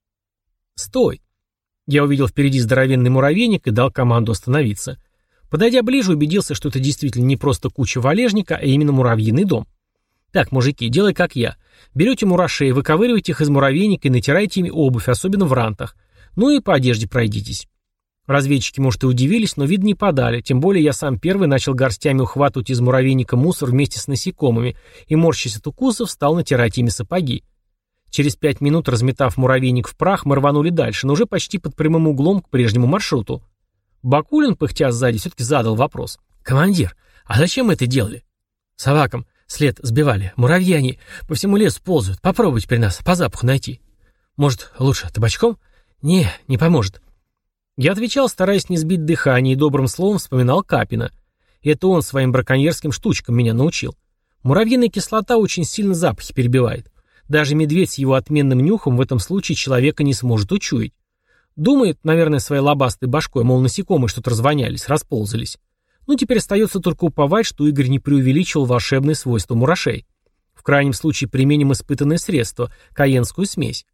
Стой! Я увидел впереди здоровенный муравейник и дал команду остановиться. Подойдя ближе, убедился, что это действительно не просто куча валежника, а именно муравьиный дом. Так, мужики, делай как я. Берете мурашей, выковыриваете их из муравейника и натираете ими обувь, особенно в рантах. Ну и по одежде пройдитесь. Разведчики, может, и удивились, но вид не подали, тем более я сам первый начал горстями ухватывать из муравейника мусор вместе с насекомыми и, морщась от укусов, стал натирать ими сапоги. Через 5 минут, разметав муравейник в прах, мы рванули дальше, но уже почти под прямым углом к прежнему маршруту. Бакулин, пыхтя сзади, все-таки задал вопрос. «Командир, а зачем мы это делали?» «Собакам след сбивали. Муравьи они по всему лесу ползают. Попробуйте при нас по запаху найти. Может, лучше табачком?» Не поможет». Я отвечал, стараясь не сбить дыхание, и добрым словом вспоминал Капина. Это он своим браконьерским штучкам меня научил. Муравьиная кислота очень сильно запахи перебивает. Даже медведь с его отменным нюхом в этом случае человека не сможет учуять. Думает, наверное, своей лобастой башкой, мол, насекомые что-то развонялись, расползались. Ну, теперь остается только уповать, что Игорь не преувеличивал волшебные свойства мурашей. В крайнем случае применим испытанное средство – каенскую смесь.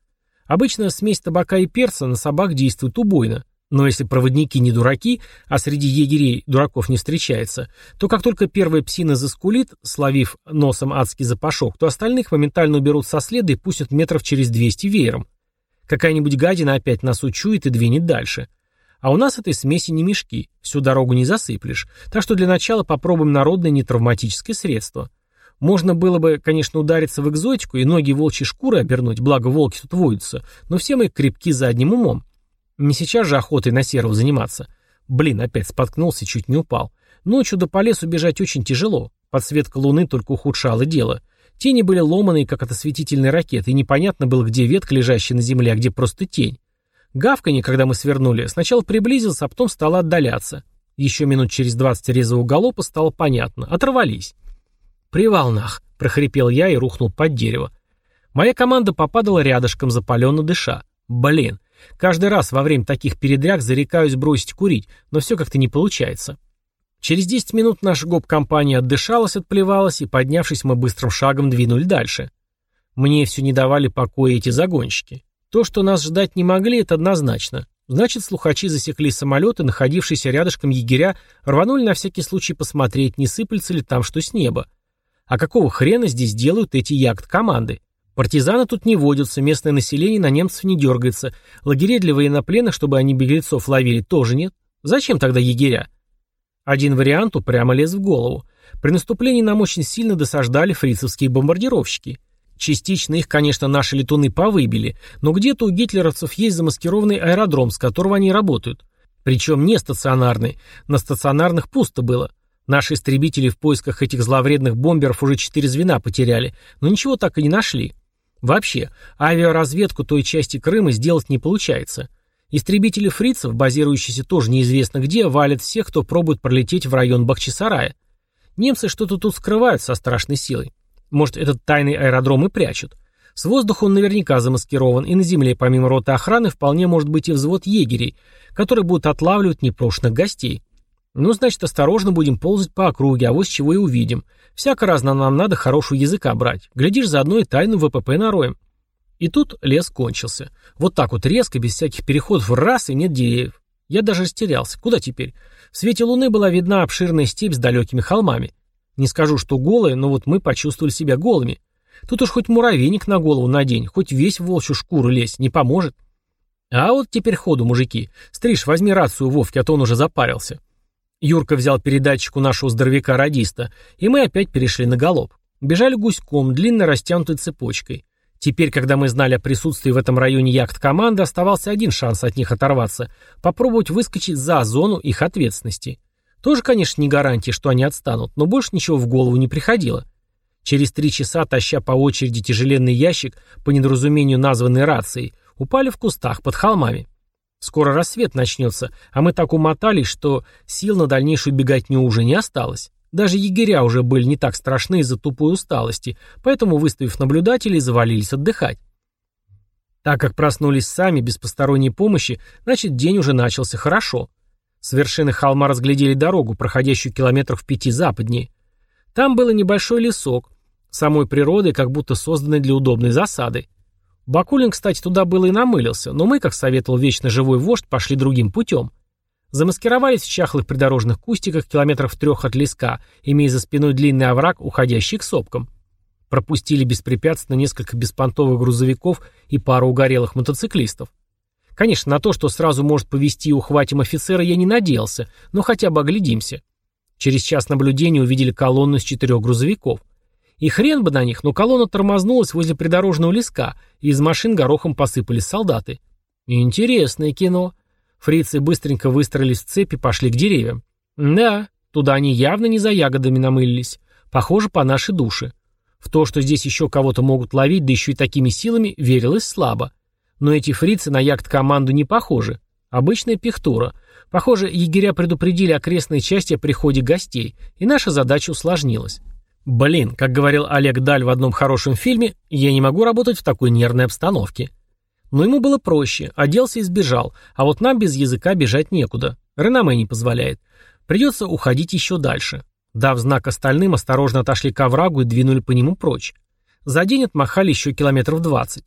Обычно смесь табака и перца на собак действует убойно. Но если проводники не дураки, а среди егерей дураков не встречается, то как только первая псина заскулит, словив носом адский запашок, то остальных моментально уберут со следа и пустят метров через 200 веером. Какая-нибудь гадина опять нас учует и двинет дальше. А у нас этой смеси не мешки, всю дорогу не засыплешь, так что для начала попробуем народное нетравматическое средство. Можно было бы, конечно, удариться в экзотику и ноги волчьей шкуры обернуть, благо волки тут водятся, но все мы крепки задним умом. Не сейчас же охотой на серого заниматься. Блин, опять споткнулся и чуть не упал. Ночью до по лесу бежать очень тяжело. Подсветка луны только ухудшала дело. Тени были ломаные, как от осветительной ракеты, и непонятно было, где ветка, лежащая на земле, а где просто тень. Гавканье, когда мы свернули, сначала приблизился, а потом стало отдаляться. Еще минут через 20 резвого галопа стало понятно. Оторвались. «Привал нах!» — прохрипел я и рухнул под дерево. Моя команда попадала рядышком, запаленно дыша. Блин, каждый раз во время таких передряг зарекаюсь бросить курить, но все как-то не получается. Через 10 минут наша гоп-компания отдышалась, отплевалась, и, поднявшись, мы быстрым шагом двинули дальше. Мне все не давали покоя эти загонщики. То, что нас ждать не могли, это однозначно. Значит, слухачи засекли самолеты, находившиеся рядышком егеря, рванули на всякий случай посмотреть, не сыплется ли там что с неба. А какого хрена здесь делают эти ягд-команды? Партизаны тут не водятся, местное население на немцев не дергается, лагерей для военнопленных, чтобы они беглецов ловили, тоже нет. Зачем тогда егеря? Один вариант упрямо лез в голову. При наступлении нам очень сильно досаждали фрицевские бомбардировщики. Частично их, конечно, наши летуны повыбили, но где-то у гитлеровцев есть замаскированный аэродром, с которого они работают. Причем не стационарный, на стационарных пусто было. Наши истребители в поисках этих зловредных бомберов уже 4 звена потеряли, но ничего так и не нашли. Вообще, авиаразведку той части Крыма сделать не получается. Истребители фрицев, базирующиеся тоже неизвестно где, валят всех, кто пробует пролететь в район Бахчисарая. Немцы что-то тут скрывают со страшной силой. Может, этот тайный аэродром и прячут. С воздуха он наверняка замаскирован, и на земле помимо роты охраны вполне может быть и взвод егерей, которые будут отлавливать непрошенных гостей. Ну, значит, осторожно будем ползать по округе, а вот с чего и увидим. Всяко разно нам надо хорошего языка брать. Глядишь, заодно и тайну ВПП нароем. И тут лес кончился. Вот так вот резко, без всяких переходов, раз и нет деревьев. Я даже растерялся. Куда теперь? В свете луны была видна обширная степь с далекими холмами. Не скажу, что голая, но вот мы почувствовали себя голыми. Тут уж хоть муравейник на голову надень, хоть весь в волчью шкуру лезь, не поможет. А вот теперь ходу, мужики. Стриж, возьми рацию Вовки, а то он уже запарился. Юрка взял передатчик у нашего здоровяка-радиста, и мы опять перешли на галоп. Бежали гуськом, длинно растянутой цепочкой. Теперь, когда мы знали о присутствии в этом районе яхт-команды, оставался один шанс от них оторваться — попробовать выскочить за зону их ответственности. Тоже, конечно, не гарантия, что они отстанут, но больше ничего в голову не приходило. Через 3 часа, таща по очереди тяжеленный ящик, по недоразумению названный рацией, упали в кустах под холмами. Скоро рассвет начнется, а мы так умотались, что сил на дальнейшую беготню уже не осталось. Даже егеря уже были не так страшны из-за тупой усталости, поэтому, выставив наблюдателей, завалились отдыхать. Так как проснулись сами, без посторонней помощи, значит, день уже начался хорошо. С вершины холма разглядели дорогу, проходящую километров в 5 западнее. Там был небольшой лесок, самой природой, как будто созданный для удобной засады. Бакулин, кстати, туда было и намылился, но мы, как советовал вечно живой вождь, пошли другим путем. Замаскировались в чахлых придорожных кустиках километров в 3 от леска, имея за спиной длинный овраг, уходящий к сопкам. Пропустили беспрепятственно несколько беспонтовых грузовиков и пару угорелых мотоциклистов. Конечно, на то, что сразу может повезти и ухватим офицера, я не надеялся, но хотя бы оглядимся. Через час наблюдения увидели колонну из 4 грузовиков. И хрен бы на них, но колонна тормознулась возле придорожного леска, и из машин горохом посыпались солдаты. Интересное кино. Фрицы быстренько выстроились в цепь и пошли к деревьям. Да, туда они явно не за ягодами намылились. Похоже, по нашей душе. В то, что здесь еще кого-то могут ловить, да еще и такими силами, верилось слабо. Но эти фрицы на ягд-команду не похожи. Обычная пихтура. Похоже, егеря предупредили окрестные части о приходе гостей, и наша задача усложнилась. Блин, как говорил Олег Даль в одном хорошем фильме, я не могу работать в такой нервной обстановке. Но ему было проще, оделся и сбежал, а вот нам без языка бежать некуда. Реноме не позволяет. Придется уходить еще дальше. Дав знак остальным, осторожно отошли к оврагу и двинули по нему прочь. За день отмахали еще километров 20.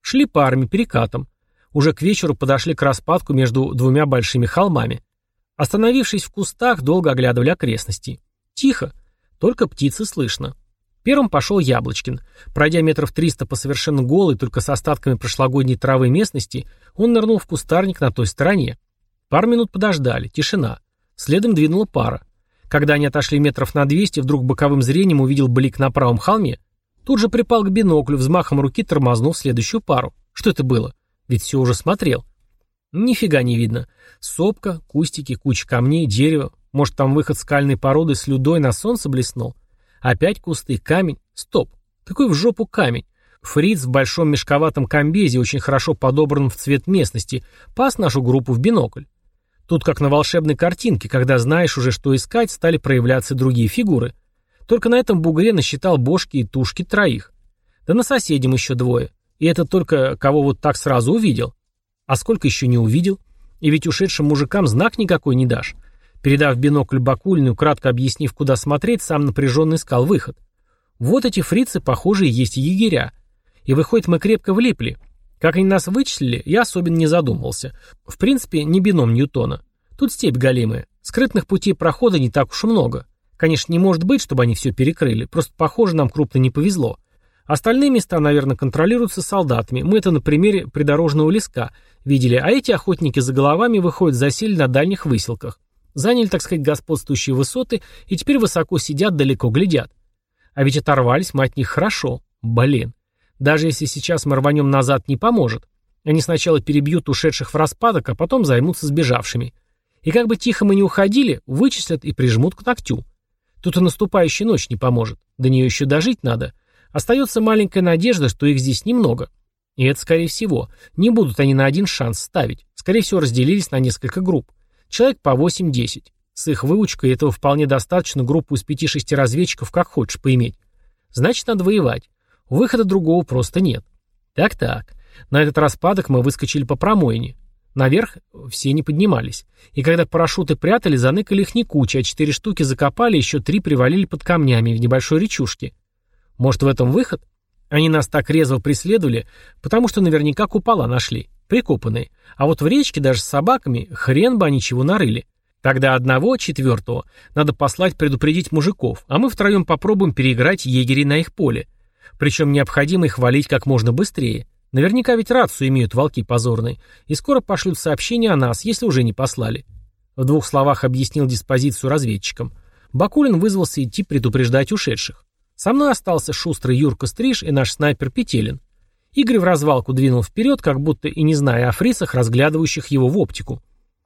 Шли парами, перекатом. Уже к вечеру подошли к распадку между двумя большими холмами. Остановившись в кустах, долго оглядывали окрестности. Тихо, только птицы слышно. Первым пошел Яблочкин. Пройдя метров 300 по совершенно голой, только с остатками прошлогодней травы местности, он нырнул в кустарник на той стороне. Пару минут подождали, тишина. Следом двинула пара. Когда они отошли метров на 200, вдруг боковым зрением увидел блик на правом холме. Тут же припал к биноклю, взмахом руки тормознул следующую пару. Что это было? Ведь все уже смотрел. Нифига не видно. Сопка, кустики, куча камней, дерево. Может, там выход скальной породы с слюдой на солнце блеснул? Опять кусты, камень. Стоп. Какой в жопу камень? Фриц в большом мешковатом комбезе, очень хорошо подобранном в цвет местности, пас нашу группу в бинокль. Тут, как на волшебной картинке, когда знаешь уже, что искать, стали проявляться другие фигуры. Только на этом бугре насчитал бошки и тушки троих. Да на соседям еще двое. И это только кого вот так сразу увидел. А сколько еще не увидел? И ведь ушедшим мужикам знак никакой не дашь. Передав бинокль Бакулину, кратко объяснив, куда смотреть, сам напряженно искал выход. Вот эти фрицы, похоже, и есть егеря. И выходит, мы крепко влипли. Как они нас вычислили, я особенно не задумывался. В принципе, не бином Ньютона. Тут степь голимая. Скрытных путей прохода не так уж и много. Конечно, не может быть, чтобы они все перекрыли. Просто, похоже, нам крупно не повезло. Остальные места, наверное, контролируются солдатами. Мы это на примере придорожного леска видели, а эти охотники за головами выходят засели на дальних выселках. Заняли, так сказать, господствующие высоты и теперь высоко сидят, далеко глядят. А ведь оторвались мы от них хорошо. Блин. Даже если сейчас мы рванем назад, не поможет. Они сначала перебьют ушедших в распадок, а потом займутся сбежавшими. И как бы тихо мы ни уходили, вычислят и прижмут к ногтю. Тут и наступающая ночь не поможет. До нее еще дожить надо. Остается маленькая надежда, что их здесь немного. И это, скорее всего. Не будут они на один шанс ставить. Скорее всего, разделились на несколько групп. Человек по 8-10. С их выучкой этого вполне достаточно группу из 5-6 разведчиков как хочешь поиметь. Значит, надо воевать. Выхода другого просто нет. Так-так. На этот распадок мы выскочили по промоине. Наверх все не поднимались. И когда парашюты прятали, заныкали их не куча, а 4 штуки закопали, еще 3 привалили под камнями в небольшой речушке. Может, в этом выход? Они нас так резво преследовали, потому что наверняка купола нашли, прикопанные. А вот в речке даже с собаками хрен бы они чего нарыли. Тогда одного, 4-го, надо послать предупредить мужиков, а мы втроем попробуем переиграть егерей на их поле. Причем необходимо их валить как можно быстрее. Наверняка ведь рацию имеют волки позорные, и скоро пошлют сообщение о нас, если уже не послали. В 2 словах объяснил диспозицию разведчикам. Бакулин вызвался идти предупреждать ушедших. Со мной остался шустрый Юрка Стриж и наш снайпер Петелин. Игорь в развалку двинул вперед, как будто и не зная о фрицах, разглядывающих его в оптику.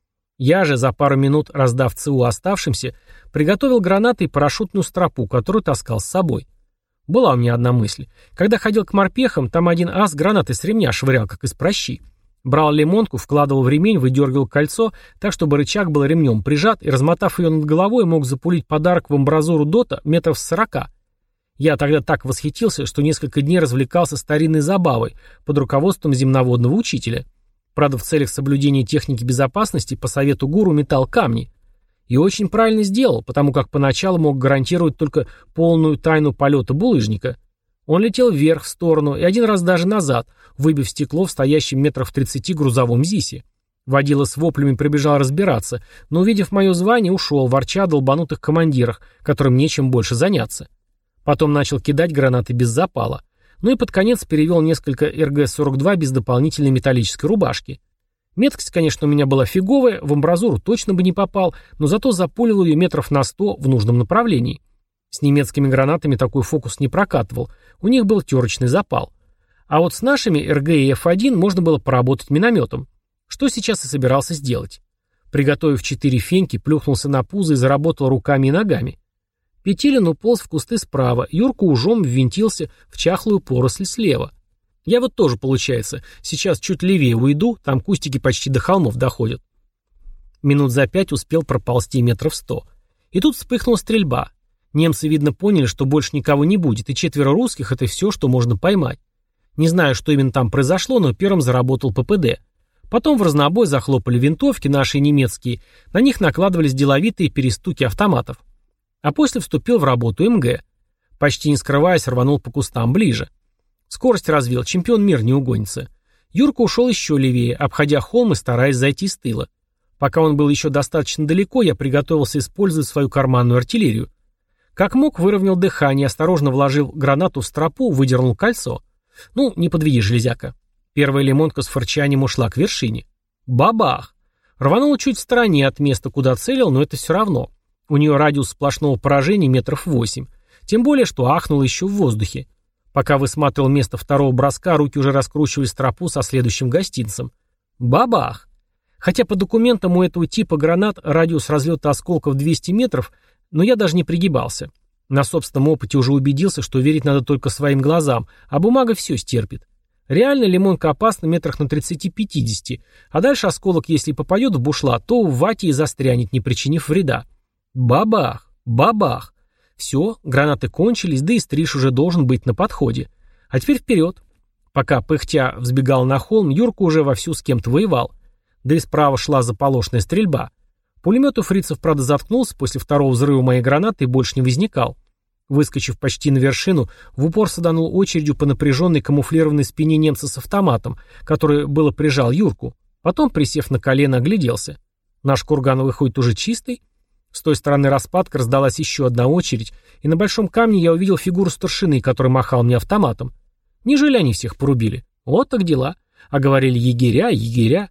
Я же, за пару минут раздав ЦУ оставшимся, приготовил гранаты и парашютную стропу, которую таскал с собой. Была у меня одна мысль. Когда ходил к морпехам, там один ас гранаты с ремня швырял, как из пращи. Брал лимонку, вкладывал в ремень, выдергивал кольцо, так, чтобы рычаг был ремнем прижат, и, размотав ее над головой, мог запулить подарок в амбразуру дота метров с 40. Я тогда так восхитился, что несколько дней развлекался старинной забавой под руководством земноводного учителя. Правда, в целях соблюдения техники безопасности по совету гуру метал камни. И очень правильно сделал, потому как поначалу мог гарантировать только полную тайну полета булыжника. Он летел вверх, в сторону, и один раз даже назад, выбив стекло в стоящем метров в 30 грузовом ЗИСе. Водила с воплями прибежал разбираться, но, увидев мое звание, ушел, ворча о долбанутых командирах, которым нечем больше заняться. Потом начал кидать гранаты без запала. Ну и под конец перевел несколько РГ-42 без дополнительной металлической рубашки. Меткость, конечно, у меня была фиговая, в амбразуру точно бы не попал, но зато запулил ее метров на 100 в нужном направлении. С немецкими гранатами такой фокус не прокатывал, у них был терочный запал. А вот с нашими РГ и F1 можно было поработать минометом, что сейчас и собирался сделать. Приготовив 4 феньки, плюхнулся на пузо и заработал руками и ногами. Петелин уполз в кусты справа, Юрка ужом ввинтился в чахлую поросль слева. Я вот тоже, получается, сейчас чуть левее уйду, там кустики почти до холмов доходят. Минут за 5 успел проползти метров 100. И тут вспыхнула стрельба. Немцы, видно, поняли, что больше никого не будет, и 4 русских — это все, что можно поймать. Не знаю, что именно там произошло, но первым заработал ППД. Потом в разнобой захлопали винтовки, наши немецкие, на них накладывались деловитые перестуки автоматов. А после вступил в работу МГ. Почти не скрываясь, рванул по кустам ближе. Скорость развил, чемпион мира не угонится. Юрка ушел еще левее, обходя холм и стараясь зайти с тыла. Пока он был еще достаточно далеко, я приготовился использовать свою карманную артиллерию. Как мог, выровнял дыхание, осторожно вложил гранату в стропу, выдернул кольцо. Ну, не подведи, железяка. Первая лимонка с фырчанием ушла к вершине. Бабах! Рванула чуть в стороне от места, куда целил, но это все равно. У нее радиус сплошного поражения метров 8. Тем более, что ахнула еще в воздухе. Пока высматривал место второго броска, руки уже раскручивали стропу со следующим гостинцем. Бабах! Хотя по документам у этого типа гранат радиус разлета осколков 200 метров, но я даже не пригибался. На собственном опыте уже убедился, что верить надо только своим глазам, а бумага все стерпит. Реально лимонка опасна метрах на 30-50, а дальше осколок, если попадет в бушлат, то в вате и застрянет, не причинив вреда. Бабах! Бабах! Все, гранаты кончились, да и стриж уже должен быть на подходе. А теперь вперед. Пока пыхтя взбегал на холм, Юрка уже вовсю с кем-то воевал. Да и справа шла заполошная стрельба. Пулемет у фрицев, правда, заткнулся после второго взрыва моей гранаты и больше не возникал. Выскочив почти на вершину, в упор саданул очередью по напряженной камуфлированной спине немца с автоматом, который было прижал Юрку. Потом, присев на колено, огляделся. Наш курган выходит уже чистый. С той стороны распадка раздалась еще одна очередь, и на большом камне я увидел фигуру старшины, который махал мне автоматом. Неужели они всех порубили? Вот так дела. А говорили егеря, егеря.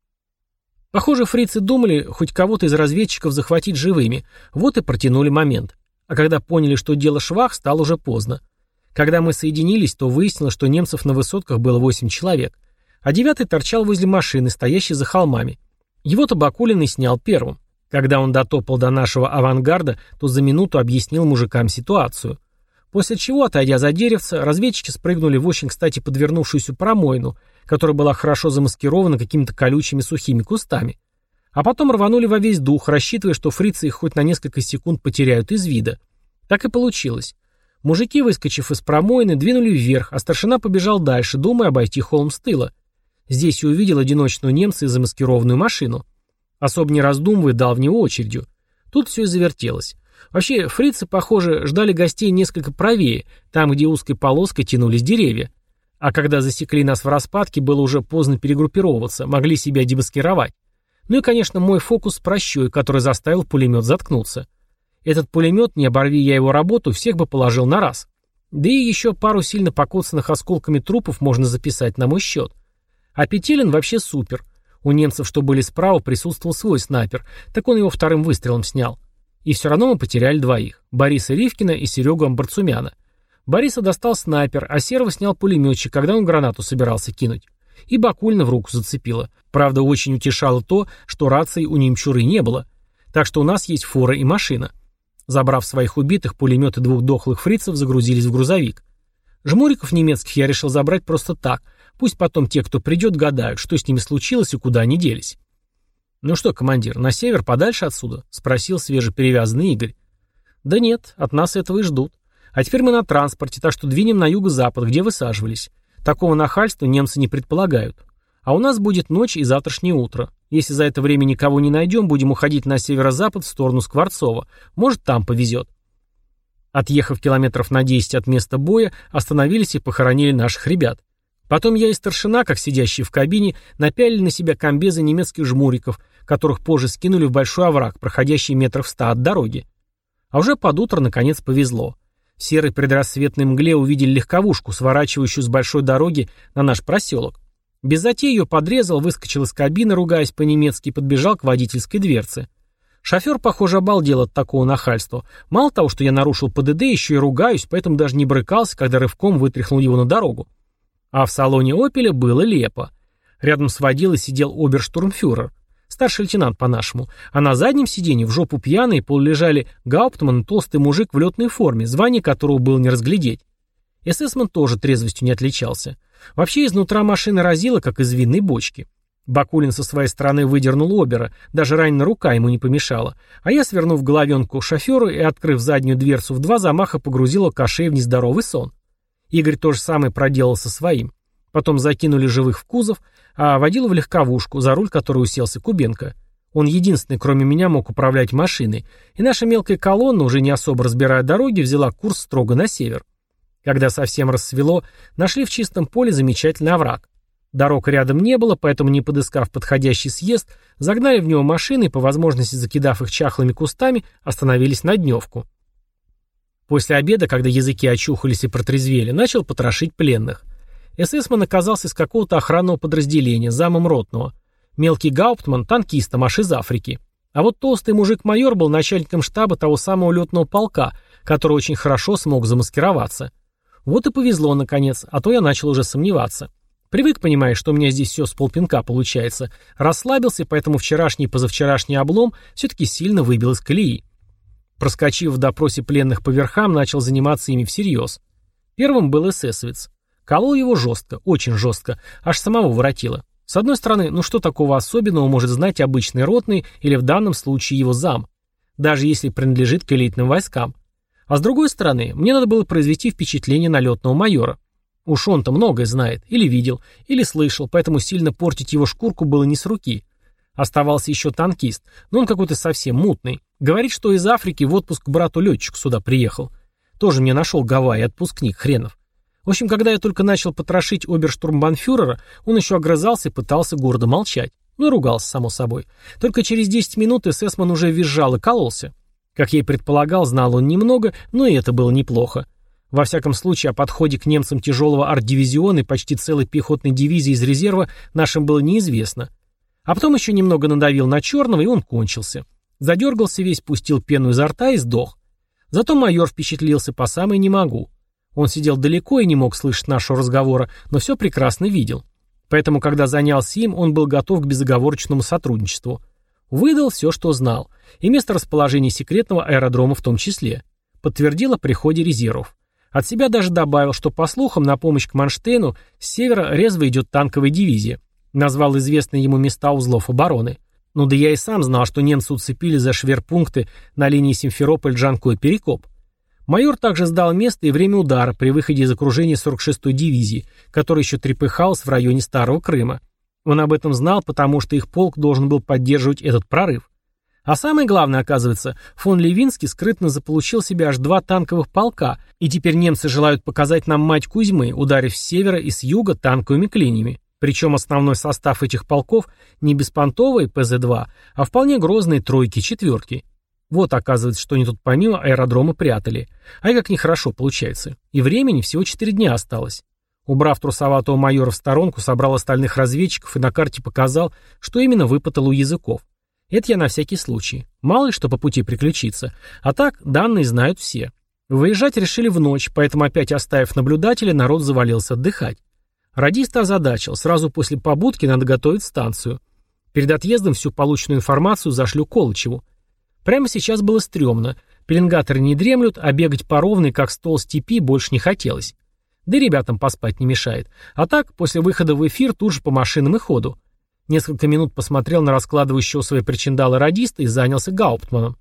Похоже, фрицы думали хоть кого-то из разведчиков захватить живыми, вот и протянули момент. А когда поняли, что дело швах, стало уже поздно. Когда мы соединились, то выяснилось, что немцев на высотках было 8 человек, а 9-й торчал возле машины, стоящей за холмами. Его-то Бакулин и снял первым. Когда он дотопал до нашего авангарда, то за минуту объяснил мужикам ситуацию. После чего, отойдя за деревце, разведчики спрыгнули в очень кстати подвернувшуюся промоину, которая была хорошо замаскирована какими-то колючими сухими кустами. А потом рванули во весь дух, рассчитывая, что фрицы их хоть на несколько секунд потеряют из вида. Так и получилось. Мужики, выскочив из промоины, двинули вверх, а старшина побежал дальше, думая обойти холм с тыла. Здесь и увидел одиночного немца и замаскированную машину. Особо не раздумывая, дал в него очередью. Тут все и завертелось. Вообще, фрицы, похоже, ждали гостей несколько правее, там, где узкой полоской тянулись деревья. А когда засекли нас в распадке, было уже поздно перегруппировываться, могли себя демаскировать. Ну и, конечно, мой фокус с прощой, который заставил пулемет заткнуться. Этот пулемет, не оборви я его работу, всех бы положил на раз. Да и еще пару сильно покоцанных осколками трупов можно записать на мой счет. А Петелин вообще супер. У немцев, что были справа, присутствовал свой снайпер, так он его вторым выстрелом снял. И все равно мы потеряли двоих. Бориса Ривкина и Серегу Амбарцумяна. Бориса достал снайпер, а Серого снял пулеметчик, когда он гранату собирался кинуть. И Бакулина в руку зацепило. Правда, очень утешало то, что рации у немчуры не было. Так что у нас есть фора и машина. Забрав своих убитых, пулемет и 2 дохлых фрицев загрузились в грузовик. Жмуриков немецких я решил забрать просто так. Пусть потом те, кто придет, гадают, что с ними случилось и куда они делись. «Ну что, командир, на север подальше отсюда?» — спросил свежеперевязанный Игорь. «Да нет, от нас этого и ждут. А теперь мы на транспорте, так что двинем на юго-запад, где высаживались. Такого нахальства немцы не предполагают. А у нас будет ночь и завтрашнее утро. Если за это время никого не найдем, будем уходить на северо-запад в сторону Скворцова. Может, там повезет». Отъехав километров на 10 от места боя, остановились и похоронили наших ребят. Потом я и старшина, как сидящие в кабине, напялили на себя комбезы немецких жмуриков, которых позже скинули в большой овраг, проходящий метров 100 от дороги. А уже под утро, наконец, повезло. В серой предрассветной мгле увидели легковушку, сворачивающую с большой дороги на наш проселок. Без затей ее подрезал, выскочил из кабины, ругаясь по-немецки, и подбежал к водительской дверце. Шофер, похоже, обалдел от такого нахальства. Мало того, что я нарушил ПДД, еще и ругаюсь, поэтому даже не брыкался, когда рывком вытряхнул его на дорогу. А в салоне «Опеля» было лепо. Рядом с водилой сидел оберштурмфюрер, старший лейтенант по-нашему, а на заднем сиденье в жопу пьяные полулежали гауптман и толстый мужик в летной форме, звание которого было не разглядеть. Эсэсман тоже трезвостью не отличался. Вообще изнутра машины разило, как из винной бочки. Бакулин со своей стороны выдернул обера, даже раненая рука ему не помешала, а я, свернув головенку шоферу и открыв заднюю дверцу в 2 замаха, погрузил кошей в нездоровый сон. Игорь то же самое проделал со своим. Потом закинули живых в кузов, а водила в легковушку, за руль которой уселся Кубенко. Он единственный, кроме меня, мог управлять машиной, и наша мелкая колонна, уже не особо разбирая дороги, взяла курс строго на север. Когда совсем рассвело, нашли в чистом поле замечательный овраг. Дорог рядом не было, поэтому, не подыскав подходящий съезд, загнали в него машины и, по возможности закидав их чахлыми кустами, остановились на дневку. После обеда, когда языки очухались и протрезвели, начал потрошить пленных. эсэсман оказался из какого-то охранного подразделения, замом ротного. Мелкий гауптман — танкистом, аж из Африки. А вот толстый мужик-майор был начальником штаба того самого летного полка, который очень хорошо смог замаскироваться. Вот и повезло, наконец, а то я начал уже сомневаться. Привык, понимаешь, что у меня здесь все с полпинка получается. Расслабился, поэтому вчерашний и позавчерашний облом все-таки сильно выбил из колеи. Проскочив в допросе пленных по верхам, начал заниматься ими всерьез. Первым был эсэсовец. Колол его жестко, очень жестко, аж самого воротило. С одной стороны, ну что такого особенного может знать обычный ротный или в данном случае его зам, даже если принадлежит к элитным войскам. А с другой стороны, мне надо было произвести впечатление на летного майора. Уж он-то многое знает, или видел, или слышал, поэтому сильно портить его шкурку было не с руки. Оставался еще танкист, но он какой-то совсем мутный. Говорит, что из Африки в отпуск к брату-летчику сюда приехал. Тоже мне нашел Гавайи, отпускник хренов. В общем, когда я только начал потрошить оберштурмбанфюрера, он еще огрызался и пытался гордо молчать. Ну и ругался, само собой. Только через 10 минут эсэсман уже визжал и кололся. Как я и предполагал, знал он немного, но и это было неплохо. Во всяком случае, о подходе к немцам тяжелого арт-дивизиона и почти целой пехотной дивизии из резерва нашим было неизвестно. А потом еще немного надавил на черного, и он кончился. Задергался весь, пустил пену изо рта и сдох. Зато майор впечатлился по самой не могу. Он сидел далеко и не мог слышать нашего разговора, но все прекрасно видел. Поэтому, когда занялся им, он был готов к безоговорочному сотрудничеству. Выдал все, что знал. И место расположения секретного аэродрома в том числе. Подтвердил о приходе резервов. От себя даже добавил, что, по слухам, на помощь к Манштейну с севера резво идет танковая дивизия. Назвал известные ему места узлов обороны. Ну да я и сам знал, что немцы уцепили за шверпункты на линии Симферополь-Джанкой-Перекоп. Майор также сдал место и время удара при выходе из окружения 46-й дивизии, которая еще трепыхалась в районе Старого Крыма. Он об этом знал, потому что их полк должен был поддерживать этот прорыв. А самое главное, оказывается, фон Левинский скрытно заполучил себе аж 2 танковых полка, и теперь немцы желают показать нам мать Кузьмы, ударив с севера и с юга танковыми клиньями. Причем основной состав этих полков не беспонтовые ПЗ-2, а вполне грозные тройки-четверки. Вот, оказывается, что они тут помимо аэродрома прятали. Ай, как нехорошо получается. И времени всего 4 дня осталось. Убрав трусоватого майора в сторонку, собрал остальных разведчиков и на карте показал, что именно выпытал у языков. Это я на всякий случай. Мало ли что по пути приключится. А так, данные знают все. Выезжать решили в ночь, поэтому опять оставив наблюдателя, народ завалился отдыхать. Радист озадачил. Сразу после побудки надо готовить станцию. Перед отъездом всю полученную информацию зашлю Колычеву. Прямо сейчас было стрёмно. Пеленгаторы не дремлют, а бегать по ровной, как стол степи, больше не хотелось. Да и ребятам поспать не мешает. А так, после выхода в эфир тут же по машинам и ходу. Несколько минут посмотрел на раскладывающего свои причиндалы радиста и занялся гауптманом.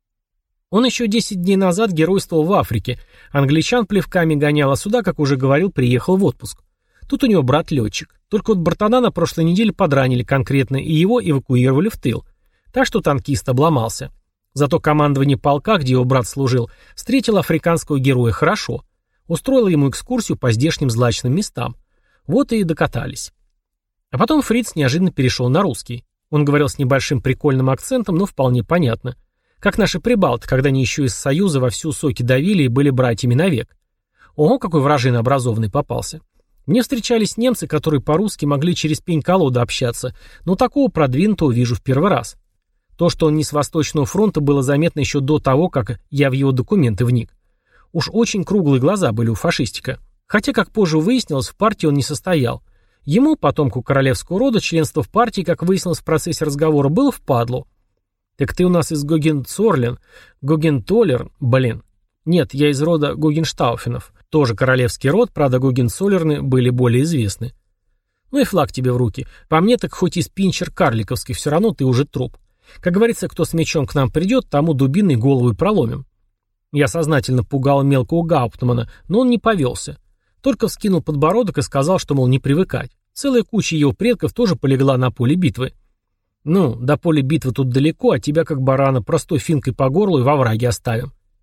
Он еще 10 дней назад геройствовал в Африке. Англичан плевками гонял, а сюда, как уже говорил, приехал в отпуск. Тут у него брат-летчик. Только вот братана на прошлой неделе подранили конкретно, и его эвакуировали в тыл. Так что танкист обломался. Зато командование полка, где его брат служил, встретило африканского героя хорошо. Устроило ему экскурсию по здешним злачным местам. Вот и докатались. А потом фриц неожиданно перешел на русский. Он говорил с небольшим прикольным акцентом, но вполне понятно. Как наши прибалты, когда они еще из Союза вовсю соки давили и были братьями навек. Ого, какой вражина образованный попался. Мне встречались немцы, которые по-русски могли через пень-колоду общаться, но такого продвинутого вижу в первый раз. То, что он не с Восточного фронта, было заметно еще до того, как я в его документы вник. Уж очень круглые глаза были у фашистика. Хотя, как позже выяснилось, в партии он не состоял. Ему, потомку королевского рода, членство в партии, как выяснилось в процессе разговора, было впадлу. «Так ты у нас из Гогенцоллерн, Гогентоллерн, блин». «Нет, я из рода Гогенштауфенов. Тоже королевский род, правда, Гогенцоллерны были более известны». «Ну и флаг тебе в руки. По мне, так хоть и спинчер карликовский, все равно ты уже труп. Как говорится, кто с мечом к нам придет, тому дубиной голову и проломим». Я сознательно пугал мелкого гауптмана, но он не повелся. Только вскинул подбородок и сказал, что, мол, не привыкать. Целая куча его предков тоже полегла на поле битвы. «Ну, до поля битвы тут далеко, а тебя, как барана, простой финкой по горлу и во враге оставим».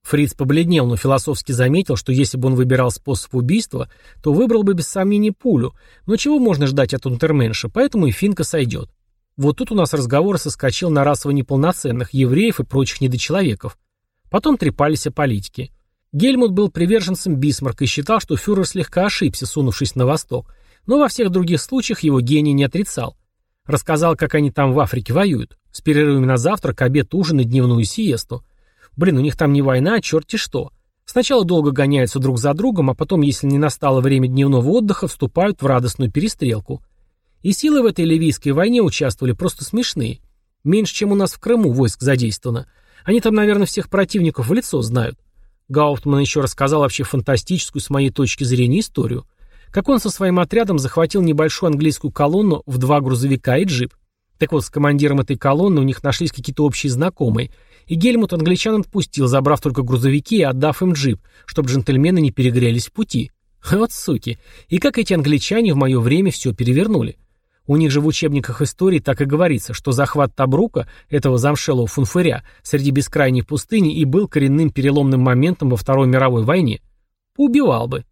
Фриц побледнел, но философски заметил, что если бы он выбирал способ убийства, то выбрал бы без сомнений пулю, но чего можно ждать от унтерменша, поэтому и финка сойдет. Вот тут у нас разговор соскочил на расово неполноценных, евреев и прочих недочеловеков. Потом трепались о политике. Гельмут был приверженцем Бисмарка и считал, что фюрер слегка ошибся, сунувшись на восток, но во всех других случаях его гений не отрицал. Рассказал, как они там в Африке воюют, с перерывами на завтрак, обед, ужин и дневную сиесту. Блин, у них там не война, а черти что. Сначала долго гоняются друг за другом, а потом, если не настало время дневного отдыха, вступают в радостную перестрелку. И силы в этой ливийской войне участвовали просто смешные. Меньше, чем у нас в Крыму войск задействовано. Они там, наверное, всех противников в лицо знают. Гауптман еще рассказал вообще фантастическую, с моей точки зрения, историю. Как он со своим отрядом захватил небольшую английскую колонну в 2 грузовика и джип. Так вот, с командиром этой колонны у них нашлись какие-то общие знакомые, и Гельмут англичан отпустил, забрав только грузовики и отдав им джип, чтобы джентльмены не перегрелись в пути. Вот суки. И как эти англичане в мое время все перевернули. У них же в учебниках истории так и говорится, что захват Тобрука, этого замшелого фунфыря, среди бескрайней пустыни и был коренным переломным моментом во Второй мировой войне. Поубивал бы.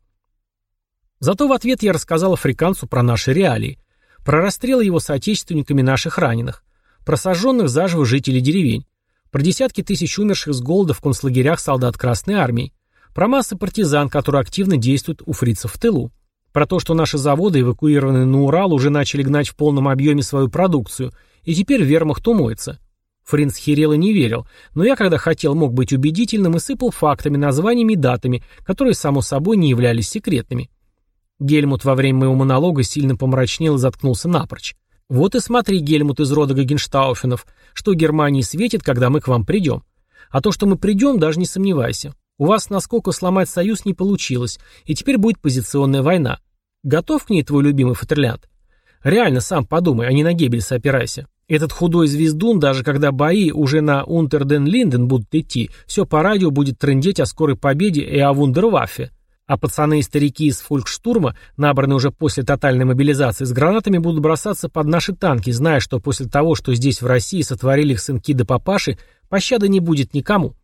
Зато в ответ я рассказал африканцу про наши реалии, про расстрелы его соотечественниками наших раненых, про сожженных заживо жителей деревень, про десятки тысяч умерших с голода в концлагерях солдат Красной Армии, про массы партизан, которые активно действуют у фрицев в тылу, про то, что наши заводы, эвакуированные на Урал, уже начали гнать в полном объеме свою продукцию, и теперь вермахт умоется. Фринц херел и не верил, но я, когда хотел, мог быть убедительным и сыпал фактами, названиями и датами, которые, само собой, не являлись секретными. Гельмут во время моего монолога сильно помрачнел и заткнулся напрочь. Вот и смотри, Гельмут из рода Гогенштауфенов, что Германии светит, когда мы к вам придем. А то, что мы придем, даже не сомневайся. У вас насколько сломать союз не получилось, и теперь будет позиционная война. Готов к ней твой любимый Фатерлянт? Реально, сам подумай, а не на Геббельса опирайся. Этот худой звездун, даже когда бои уже на Унтерден-Линден будут идти, все по радио будет трындеть о скорой победе и о вундерваффе. А пацаны и старики из фолькштурма, набранные уже после тотальной мобилизации, с гранатами будут бросаться под наши танки, зная, что после того, что здесь в России сотворили их сынки да папаши, пощады не будет никому.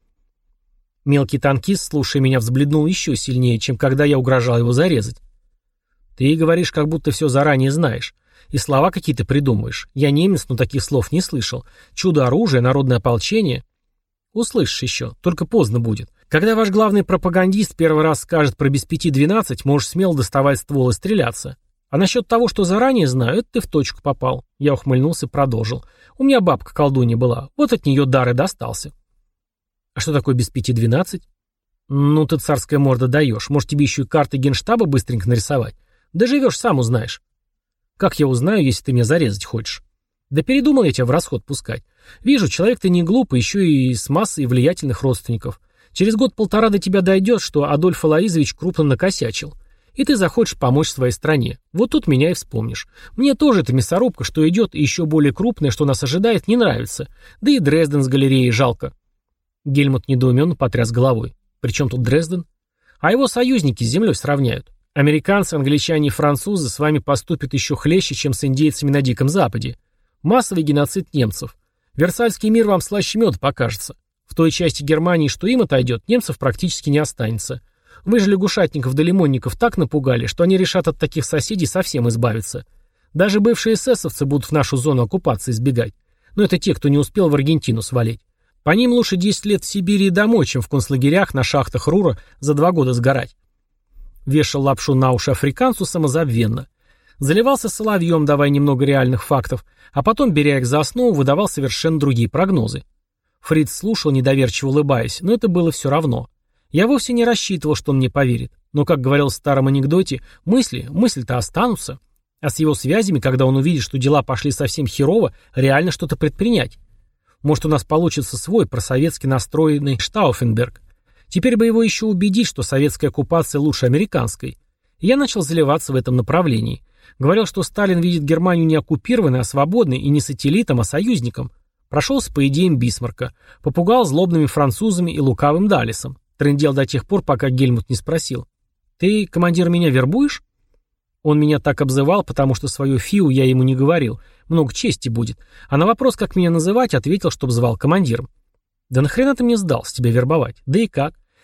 Мелкий танкист, слушая меня, взбледнул еще сильнее, чем когда я угрожал его зарезать. Ты говоришь, как будто все заранее знаешь. И слова какие-то придумываешь. Я немец, но таких слов не слышал. Чудо-оружие, народное ополчение. Услышишь еще, только поздно будет. Когда ваш главный пропагандист первый раз скажет про без 5-12, можешь смело доставать ствол и стреляться. А насчет того, что заранее знаю, это ты в точку попал. Я ухмыльнулся и продолжил. У меня бабка-колдунья была, вот от нее дар и достался. А что такое без 5-12? Ну ты, царская морда, даешь. Может, тебе еще и карты генштаба быстренько нарисовать? Доживешь, сам узнаешь. Как я узнаю, если ты меня зарезать хочешь? Да передумал я тебя в расход пускать. Вижу, человек ты не глупый, еще и с массой влиятельных родственников. Через год-полтора до тебя дойдет, что Адольф Алоизович крупно накосячил. И ты захочешь помочь своей стране. Вот тут меня и вспомнишь. Мне тоже эта мясорубка, что идет, и еще более крупная, что нас ожидает, не нравится. Да и Дрезден с галереей жалко. Гельмут недоуменно потряс головой. Причем тут Дрезден? А его союзники с землей сравняют. Американцы, англичане и французы с вами поступят еще хлеще, чем с индейцами на Диком Западе. Массовый геноцид немцев. Версальский мир вам слаще меда покажется. В той части Германии, что им отойдет, немцев практически не останется. Вы же лягушатников да лимонников так напугали, что они решат от таких соседей совсем избавиться. Даже бывшие эсэсовцы будут в нашу зону оккупации избегать. Но это те, кто не успел в Аргентину свалить. По ним лучше 10 лет в Сибири и домой, чем в концлагерях на шахтах Рура за 2 года сгорать. Вешал лапшу на уши африканцу самозабвенно. Заливался соловьем, давая немного реальных фактов, а потом, беря их за основу, выдавал совершенно другие прогнозы. Фриц слушал, недоверчиво улыбаясь, но это было все равно. Я вовсе не рассчитывал, что он мне поверит. Но, как говорил в старом анекдоте, мысли-то останутся. А с его связями, когда он увидит, что дела пошли совсем херово, реально что-то предпринять. Может, у нас получится свой просоветски настроенный Штауфенберг. Теперь бы его еще убедить, что советская оккупация лучше американской. И я начал заливаться в этом направлении. Говорил, что Сталин видит Германию не оккупированной, а свободной, и не сателлитом, а союзником. Прошелся по идеям Бисмарка. Попугал злобными французами и лукавым Даллесом. Трындел до тех пор, пока Гельмут не спросил. «Ты, командир, меня вербуешь?» Он меня так обзывал, потому что свою фиу я ему не говорил. Много чести будет. А на вопрос, как меня называть, ответил, чтоб звал командиром. «Да нахрена ты мне сдался тебя вербовать? Да и как?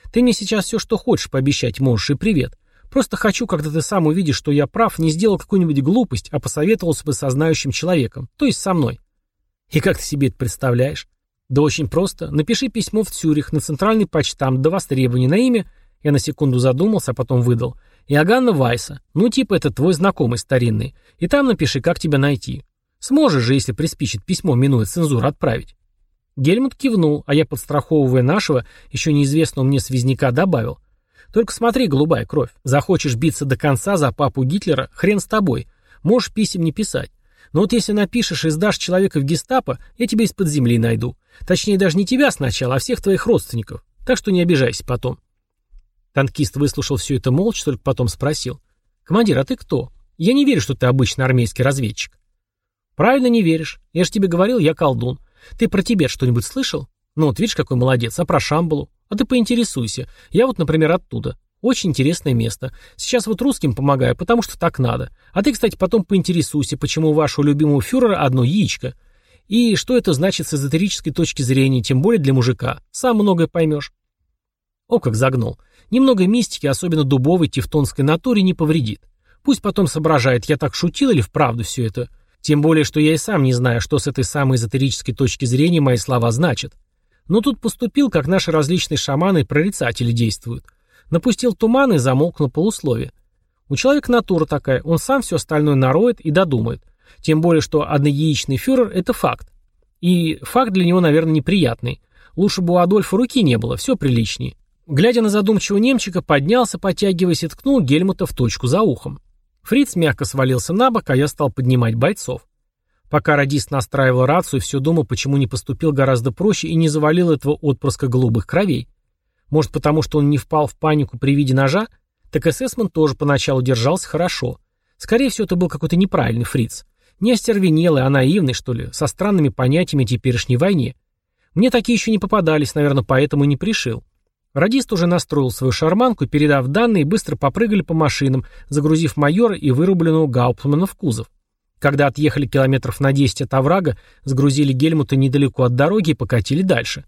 Ты мне сейчас все, что хочешь, пообещать можешь, и привет. Просто хочу, когда ты сам увидишь, что я прав, не сделал какую-нибудь глупость, а посоветовался бы со знающим человеком, то есть со мной. И как ты себе это представляешь? Да очень просто. Напиши письмо в Цюрих на центральный почтамт до востребования на имя, я на секунду задумался, а потом выдал, Иоганна Вайса, ну типа это твой знакомый старинный, и там напиши, как тебя найти. Сможешь же, если приспичит письмо, минуя цензуру, отправить. Гельмут кивнул, а я, подстраховывая нашего, еще неизвестного мне связняка, добавил. Только смотри, голубая кровь, захочешь биться до конца за папу Гитлера, хрен с тобой, можешь писем не писать. Но вот если напишешь и сдашь человека в гестапо, я тебя из-под земли найду. Точнее, даже не тебя сначала, а всех твоих родственников. Так что не обижайся потом. Танкист выслушал все это молча, только потом спросил. «Командир, а ты кто? Я не верю, что ты обычный армейский разведчик». «Правильно не веришь. Я же тебе говорил, я колдун. Ты про Тибет что-нибудь слышал? Ну вот видишь, какой молодец. А про Шамбалу? А ты поинтересуйся. Я вот, например, оттуда. Очень интересное место. Сейчас вот русским помогаю, потому что так надо. А ты, кстати, потом поинтересуйся, почему у вашего любимого фюрера одно яичко. И что это значит с эзотерической точки зрения, тем более для мужика. Сам многое поймешь». О, как загнул. Немного мистики, особенно дубовой тевтонской натуре, не повредит. Пусть потом соображает, я так шутил или вправду все это. Тем более, что я и сам не знаю, что с этой самой эзотерической точки зрения мои слова значат. Но тут поступил, как наши различные шаманы и прорицатели действуют. Напустил туман и замолк на полуслове. У человека натура такая, он сам все остальное нароет и додумает. Тем более, что однояичный фюрер – это факт. И факт для него, наверное, неприятный. Лучше бы у Адольфа руки не было, все приличнее. Глядя на задумчивого немчика, поднялся, потягиваясь, и ткнул Гельмута в точку за ухом. Фриц мягко свалился на бок, а я стал поднимать бойцов. Пока радист настраивал рацию, все думал, почему не поступил гораздо проще и не завалил этого отпрыска голубых кровей. Может, потому что он не впал в панику при виде ножа? Так эсэсман тоже поначалу держался хорошо. Скорее всего, это был какой-то неправильный фриц. Не остервенелый, а наивный, что ли, со странными понятиями о теперешней войне. Мне такие еще не попадались, наверное, поэтому и не пришил. Радист уже настроил свою шарманку, передав данные, быстро попрыгали по машинам, загрузив майора и вырубленного Гауптмана в кузов. Когда отъехали километров на 10 от оврага, сгрузили Гельмута недалеко от дороги и покатили дальше.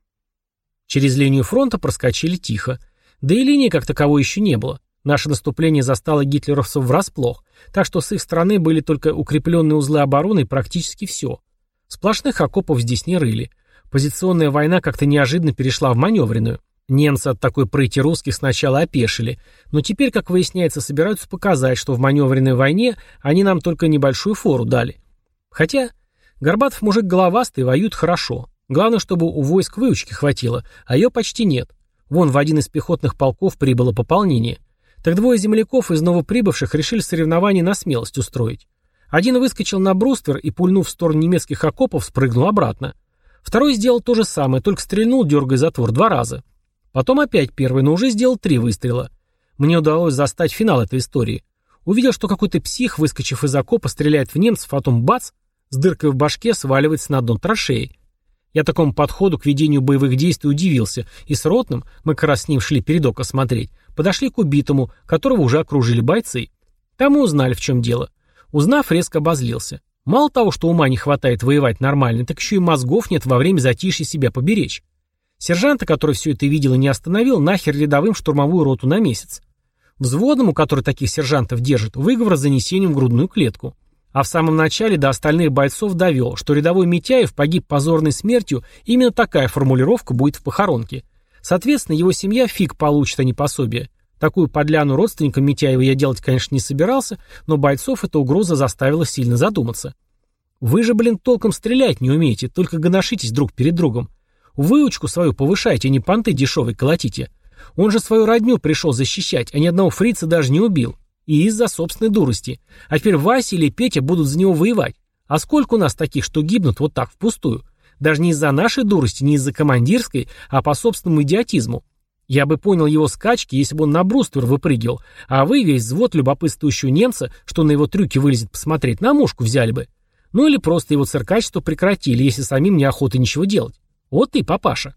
Через линию фронта проскочили тихо. Да и линии как таковой еще не было. Наше наступление застало гитлеровцев врасплох, так что с их стороны были только укрепленные узлы обороны и практически все. Сплошных окопов здесь не рыли. Позиционная война как-то неожиданно перешла в маневренную. Немцы от такой прыти русских сначала опешили, но теперь, как выясняется, собираются показать, что в маневренной войне они нам только небольшую фору дали. Хотя Горбатов мужик головастый, воюет хорошо. Главное, чтобы у войск выучки хватило, а ее почти нет. Вон в один из пехотных полков прибыло пополнение. Так двое земляков из новоприбывших решили соревнование на смелость устроить. Один выскочил на бруствер и, пульнув в сторону немецких окопов, спрыгнул обратно. Второй сделал то же самое, только стрельнул, дергая затвор 2 раза. Потом опять первый, но уже сделал 3 выстрела. Мне удалось застать финал этой истории. Увидел, что какой-то псих, выскочив из окопа, стреляет в немцев, а потом бац, с дыркой в башке сваливается на дно траншеи. Я такому подходу к ведению боевых действий удивился, и с ротным, мы как раз с ним шли передок осмотреть, подошли к убитому, которого уже окружили бойцы. Там мы узнали, в чем дело. Узнав, резко обозлился. Мало того, что ума не хватает воевать нормально, так еще и мозгов нет во время затишья себя поберечь. Сержанта, который все это видел и не остановил, нахер рядовым штурмовую роту на месяц. Взводному, который таких сержантов держит, выговор с занесением в грудную клетку. А в самом начале до остальных бойцов довел, что рядовой Митяев погиб позорной смертью, и именно такая формулировка будет в похоронке. Соответственно, его семья фиг получит, а не пособие. Такую подляну родственникам Митяева я делать, конечно, не собирался, но бойцов эта угроза заставила сильно задуматься. Вы же, толком стрелять не умеете, только гоношитесь друг перед другом. Выучку свою повышайте, а не понты дешевые колотите. Он же свою родню пришел защищать, а ни одного фрица даже не убил. И из-за собственной дурости. А теперь Вася или Петя будут за него воевать. А сколько у нас таких, что гибнут вот так впустую? Даже не из-за нашей дурости, не из-за командирской, а по собственному идиотизму. Я бы понял его скачки, если бы он на бруствер выпрыгивал, а вы, весь взвод любопытствующего немца, что на его трюки вылезет посмотреть, на мушку взяли бы. Ну или просто его циркачество прекратили, если самим неохота ничего делать. Вот ты, папаша.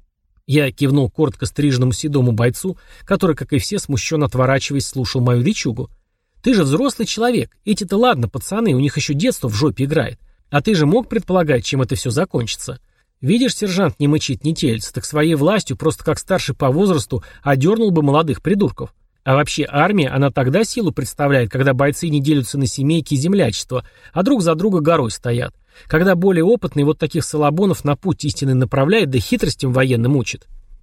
Я кивнул коротко стриженному седому бойцу, который, как и все, смущенно отворачиваясь, слушал мою речугу. Ты же взрослый человек. Эти-то ладно, пацаны, у них еще детство в жопе играет. А ты же мог предполагать, чем это все закончится? Видишь, сержант не мычит, не телится, так своей властью просто как старший по возрасту одернул бы молодых придурков. А вообще армия, она тогда силу представляет, когда бойцы не делятся на семейки и землячество, а друг за друга горой стоят. Когда более опытный вот таких салабонов на путь истины направляет, да хитростям военным учит.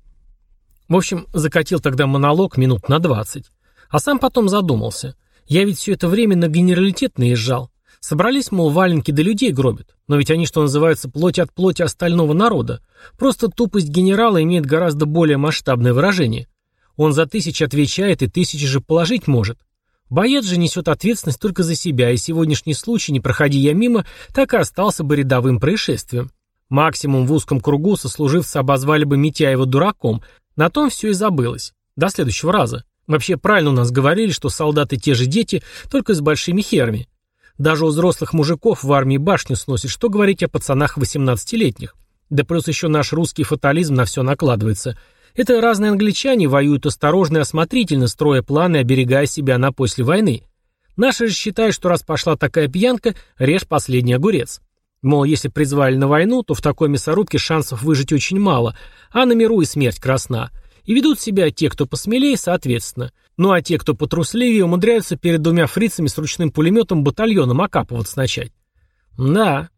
В общем, закатил тогда монолог минут на 20. А сам потом задумался. Я ведь все это время на генералитет наезжал. Собрались, мол, валенки да людей гробят. Но ведь они, что называется, плоть от плоти остального народа. Просто тупость генерала имеет гораздо более масштабное выражение. Он за 1000 отвечает и 1000 же положить может. Боец же несет ответственность только за себя, и сегодняшний случай, не проходи я мимо, так и остался бы рядовым происшествием. Максимум в узком кругу сослуживцы обозвали бы Митяева дураком. На том все и забылось. До следующего раза. Вообще правильно у нас говорили, что солдаты те же дети, только с большими херами. Даже у взрослых мужиков в армии башню сносит, что говорить о пацанах 18-летних. Да плюс еще наш русский фатализм на все накладывается. Это разные англичане воюют осторожно и осмотрительно, строя планы, оберегая себя на после войны. Наши же считают, что раз пошла такая пьянка, режь последний огурец. Мол, если призвали на войну, то в такой мясорубке шансов выжить очень мало, а на миру и смерть красна. И ведут себя те, кто посмелее, соответственно. Ну а те, кто потрусливее, умудряются перед двумя фрицами с ручным пулеметом батальоном окапываться начать. Да.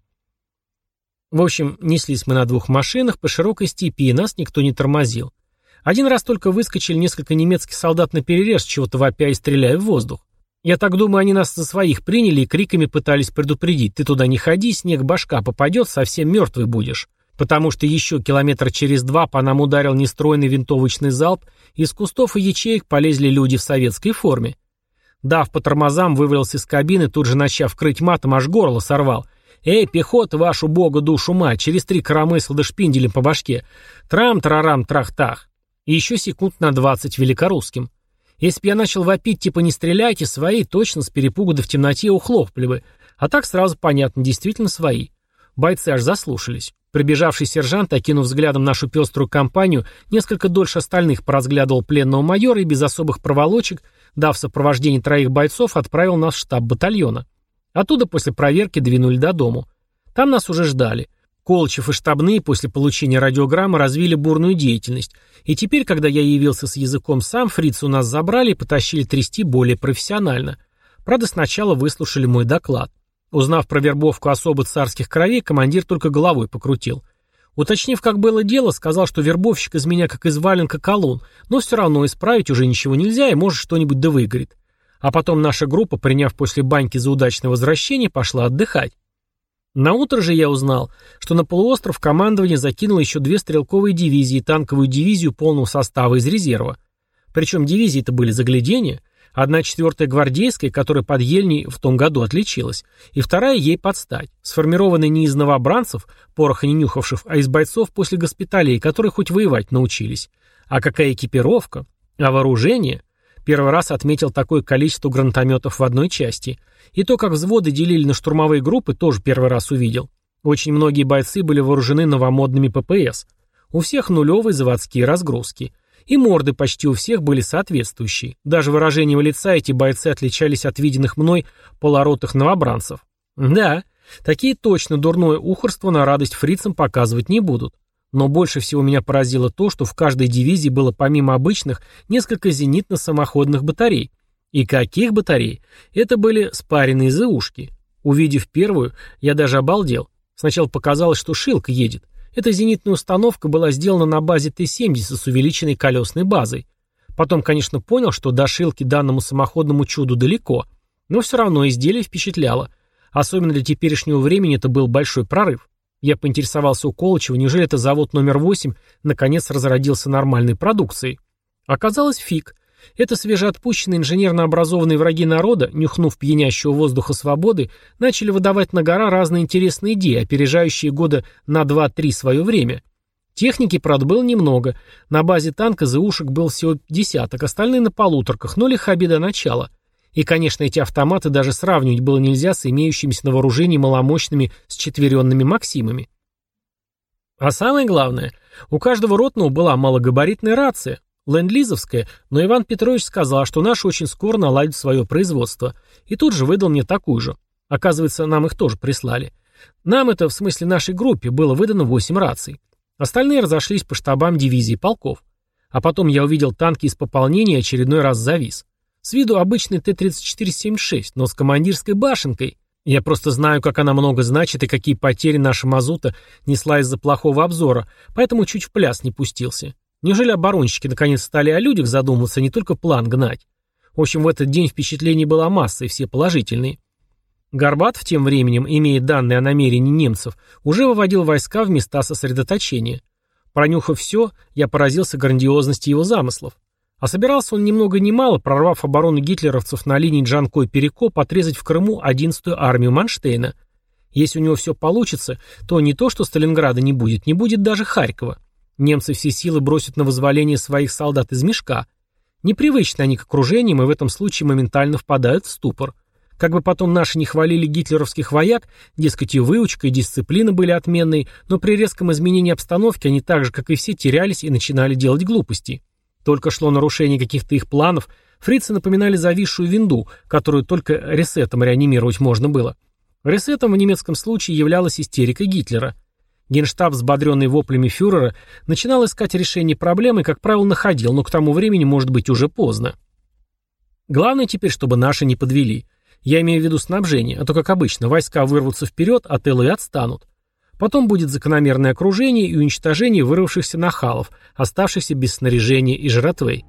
В общем, неслись мы на 2 машинах по широкой степи, и нас никто не тормозил. Один раз только выскочили несколько немецких солдат на перерез, чего-то вопя и стреляя в воздух. Я так думаю, они нас за своих приняли и криками пытались предупредить: ты туда не ходи, снег башка попадет, совсем мертвый будешь. Потому что еще километра через 2 по нам ударил нестройный винтовочный залп, из кустов и ячеек полезли люди в советской форме. Дав по тормозам, вывалился из кабины, тут же начав крыть матом, аж горло сорвал. «Эй, пехота, вашу бога, душу мать, через 3 коромысла да шпинделем по башке. Трам-тарарам, трах-тах». И еще секунд на 20 великорусским. Если б я начал вопить, типа «не стреляйте», свои точно с перепугу да в темноте ухлопали бы. А так сразу понятно, действительно свои. Бойцы аж заслушались. Прибежавший сержант, окинув взглядом нашу пеструю компанию, несколько дольше остальных поразглядывал пленного майора и без особых проволочек, дав в сопровождении 3 бойцов, отправил нас в штаб батальона. Оттуда после проверки двинули до дому. Там нас уже ждали. Колычев и штабные после получения радиограммы развили бурную деятельность, и теперь, когда я явился с языком сам, фрицы у нас забрали и потащили трясти более профессионально. Правда, сначала выслушали мой доклад. Узнав про вербовку особо царских кровей, командир только головой покрутил. Уточнив, как было дело, сказал, что вербовщик из меня как из валенка колун, но все равно исправить уже ничего нельзя и может что-нибудь да выгорит. А потом наша группа, приняв после баньки за удачное возвращение, пошла отдыхать. Наутро же я узнал, что на полуостров командование закинуло еще 2 стрелковые дивизии и танковую дивизию полного состава из резерва. Причем дивизии-то были загляденья. 1/4 гвардейская, которая под Ельней в том году отличилась, и 2 ей подстать, сформированная не из новобранцев, пороха не нюхавших, а из бойцов после госпиталей, которые хоть воевать научились. А какая экипировка? А вооружение? Первый раз отметил такое количество гранатометов в одной части. И то, как взводы делили на штурмовые группы, тоже первый раз увидел. Очень многие бойцы были вооружены новомодными ППС. У всех нулевые заводские разгрузки. И морды почти у всех были соответствующие. Даже выражением лица эти бойцы отличались от виденных мной полоротых новобранцев. Да, такие точно дурное ухорство на радость фрицам показывать не будут. Но больше всего меня поразило то, что в каждой дивизии было помимо обычных несколько зенитно-самоходных батарей. И каких батарей? Это были спаренные ЗУшки. Увидев первую, я даже обалдел. Сначала показалось, что Шилка едет. Эта зенитная установка была сделана на базе Т-70 с увеличенной колесной базой. Потом, конечно, понял, что до Шилки данному самоходному чуду далеко, но все равно изделие впечатляло. Особенно для теперешнего времени это был большой прорыв. Я поинтересовался у Колычева, неужели это завод номер 8 наконец разродился нормальной продукцией. Оказалось, фиг. Это свежеотпущенные инженерно образованные враги народа, нюхнув пьянящего воздуха свободы, начали выдавать на гора разные интересные идеи, опережающие года на 2-3 свое время. Техники, правда, было немного. На базе танка ЗУшек был всего десяток, остальные на полуторках, но лиха беда начала. И, конечно, эти автоматы даже сравнивать было нельзя с имеющимися на вооружении маломощными счетверенными «Максимами». А самое главное, у каждого ротного была малогабаритная рация, ленд-лизовская, но Иван Петрович сказал, что наши очень скоро наладят свое производство, и тут же выдал мне такую же. Оказывается, нам их тоже прислали. Нам это, в смысле нашей группе, было выдано 8 раций. Остальные разошлись по штабам дивизий и полков. А потом я увидел танки из пополнения и очередной раз завис. С виду обычный Т-34-76, но с командирской башенкой. Я просто знаю, как она много значит и какие потери наша мазута несла из-за плохого обзора, поэтому чуть в пляс не пустился. Неужели оборонщики наконец стали о людях задумываться, а не только план гнать? В общем, в этот день впечатлений была масса, и все положительные. Горбатов тем временем, имея данные о намерении немцев, уже выводил войска в места сосредоточения. Пронюхав все, я поразился грандиозности его замыслов. А собирался он ни много ни мало, прорвав оборону гитлеровцев на линии Джанкой-Перекоп, отрезать в Крыму 11-ю армию Манштейна. Если у него все получится, то не то, что Сталинграда не будет даже Харькова. Немцы все силы бросят на вызволение своих солдат из мешка. Непривычны они к окружениям и в этом случае моментально впадают в ступор. Как бы потом наши не хвалили гитлеровских вояк, дескать, и выучка, и дисциплина были отменные, но при резком изменении обстановки они так же, как и все, терялись и начинали делать глупости. Только шло нарушение каких-то их планов, фрицы напоминали зависшую винду, которую только ресетом реанимировать можно было. Ресетом в немецком случае являлась истерика Гитлера. Генштаб, взбодренный воплями фюрера, начинал искать решение проблемы и, как правило, находил, но к тому времени может быть уже поздно. Главное теперь, чтобы наши не подвели. Я имею в виду снабжение, а то, как обычно, войска вырвутся вперед, а тылы и отстанут. Потом будет закономерное окружение и уничтожение вырвавшихся нахалов, оставшихся без снаряжения и жратвы.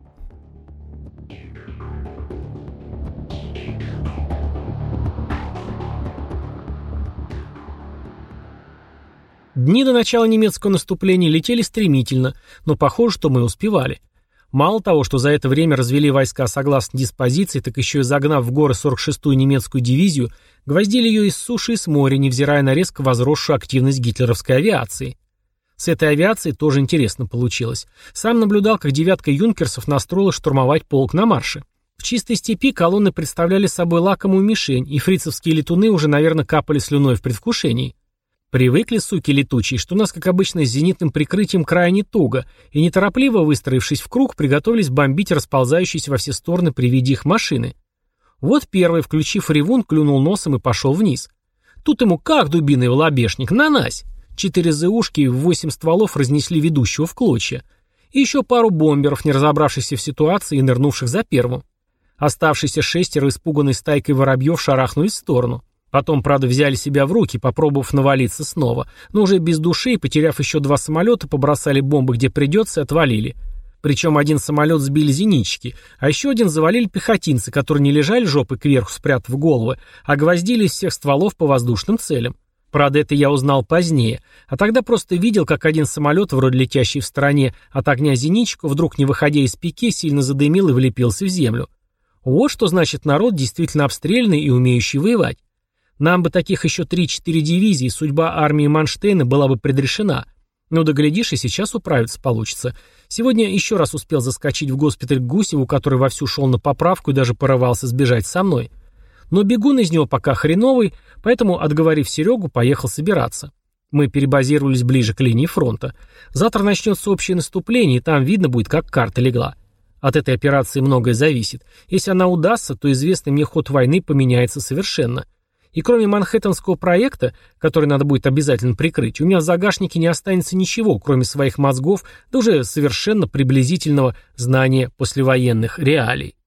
Дни до начала немецкого наступления летели стремительно, но похоже, что мы успевали. Мало того, что за это время развели войска согласно диспозиции, так еще и загнав в горы 46-ю немецкую дивизию, гвоздили ее из суши и с моря, невзирая на резко возросшую активность гитлеровской авиации. С этой авиацией тоже интересно получилось. Сам наблюдал, как девятка юнкерсов настроилась штурмовать полк на марше. В чистой степи колонны представляли собой лакомую мишень, и фрицевские летуны уже, наверное, капали слюной в предвкушении. Привыкли, суки летучие, что у нас, как обычно, с зенитным прикрытием крайне туго, и неторопливо, выстроившись в круг, приготовились бомбить расползающиеся во все стороны при виде их машины. Вот первый, включив ревун, клюнул носом и пошел вниз. Тут ему как дубиной в лобешник, нанась! 4 ЗУшки в 8 стволов разнесли ведущего в клочья. И еще пару бомберов, не разобравшихся в ситуации и нырнувших за первым. Оставшиеся 6 испуганной стайкой воробьев шарахнулись в сторону. Потом, правда, взяли себя в руки, попробовав навалиться снова, но уже без души и, потеряв еще 2 самолета, побросали бомбы где придется и отвалили. Причем один самолет сбили зенитчики, а еще один завалили пехотинцы, которые не лежали жопой кверху, спрятав головы, а гвоздили из всех стволов по воздушным целям. Правда, это я узнал позднее, а тогда просто видел, как один самолет, вроде летящий в стороне от огня зенитчиков, вдруг не выходя из пике, сильно задымил и влепился в землю. Вот что значит народ, действительно обстрелянный и умеющий воевать. Нам бы таких еще 3-4 дивизий, судьба армии Манштейна была бы предрешена. Ну да глядишь, и сейчас управиться получится. Сегодня еще раз успел заскочить в госпиталь к Гусеву, который вовсю шел на поправку и даже порывался сбежать со мной. Но бегун из него пока хреновый, поэтому, отговорив Серегу, поехал собираться. Мы перебазировались ближе к линии фронта. Завтра начнется общее наступление, и там видно будет, как карта легла. От этой операции многое зависит. Если она удастся, то известный мне ход войны поменяется совершенно. И кроме Манхэттенского проекта, который надо будет обязательно прикрыть, у меня в загашнике не останется ничего, кроме своих мозгов, да уже совершенно приблизительного знания послевоенных реалий.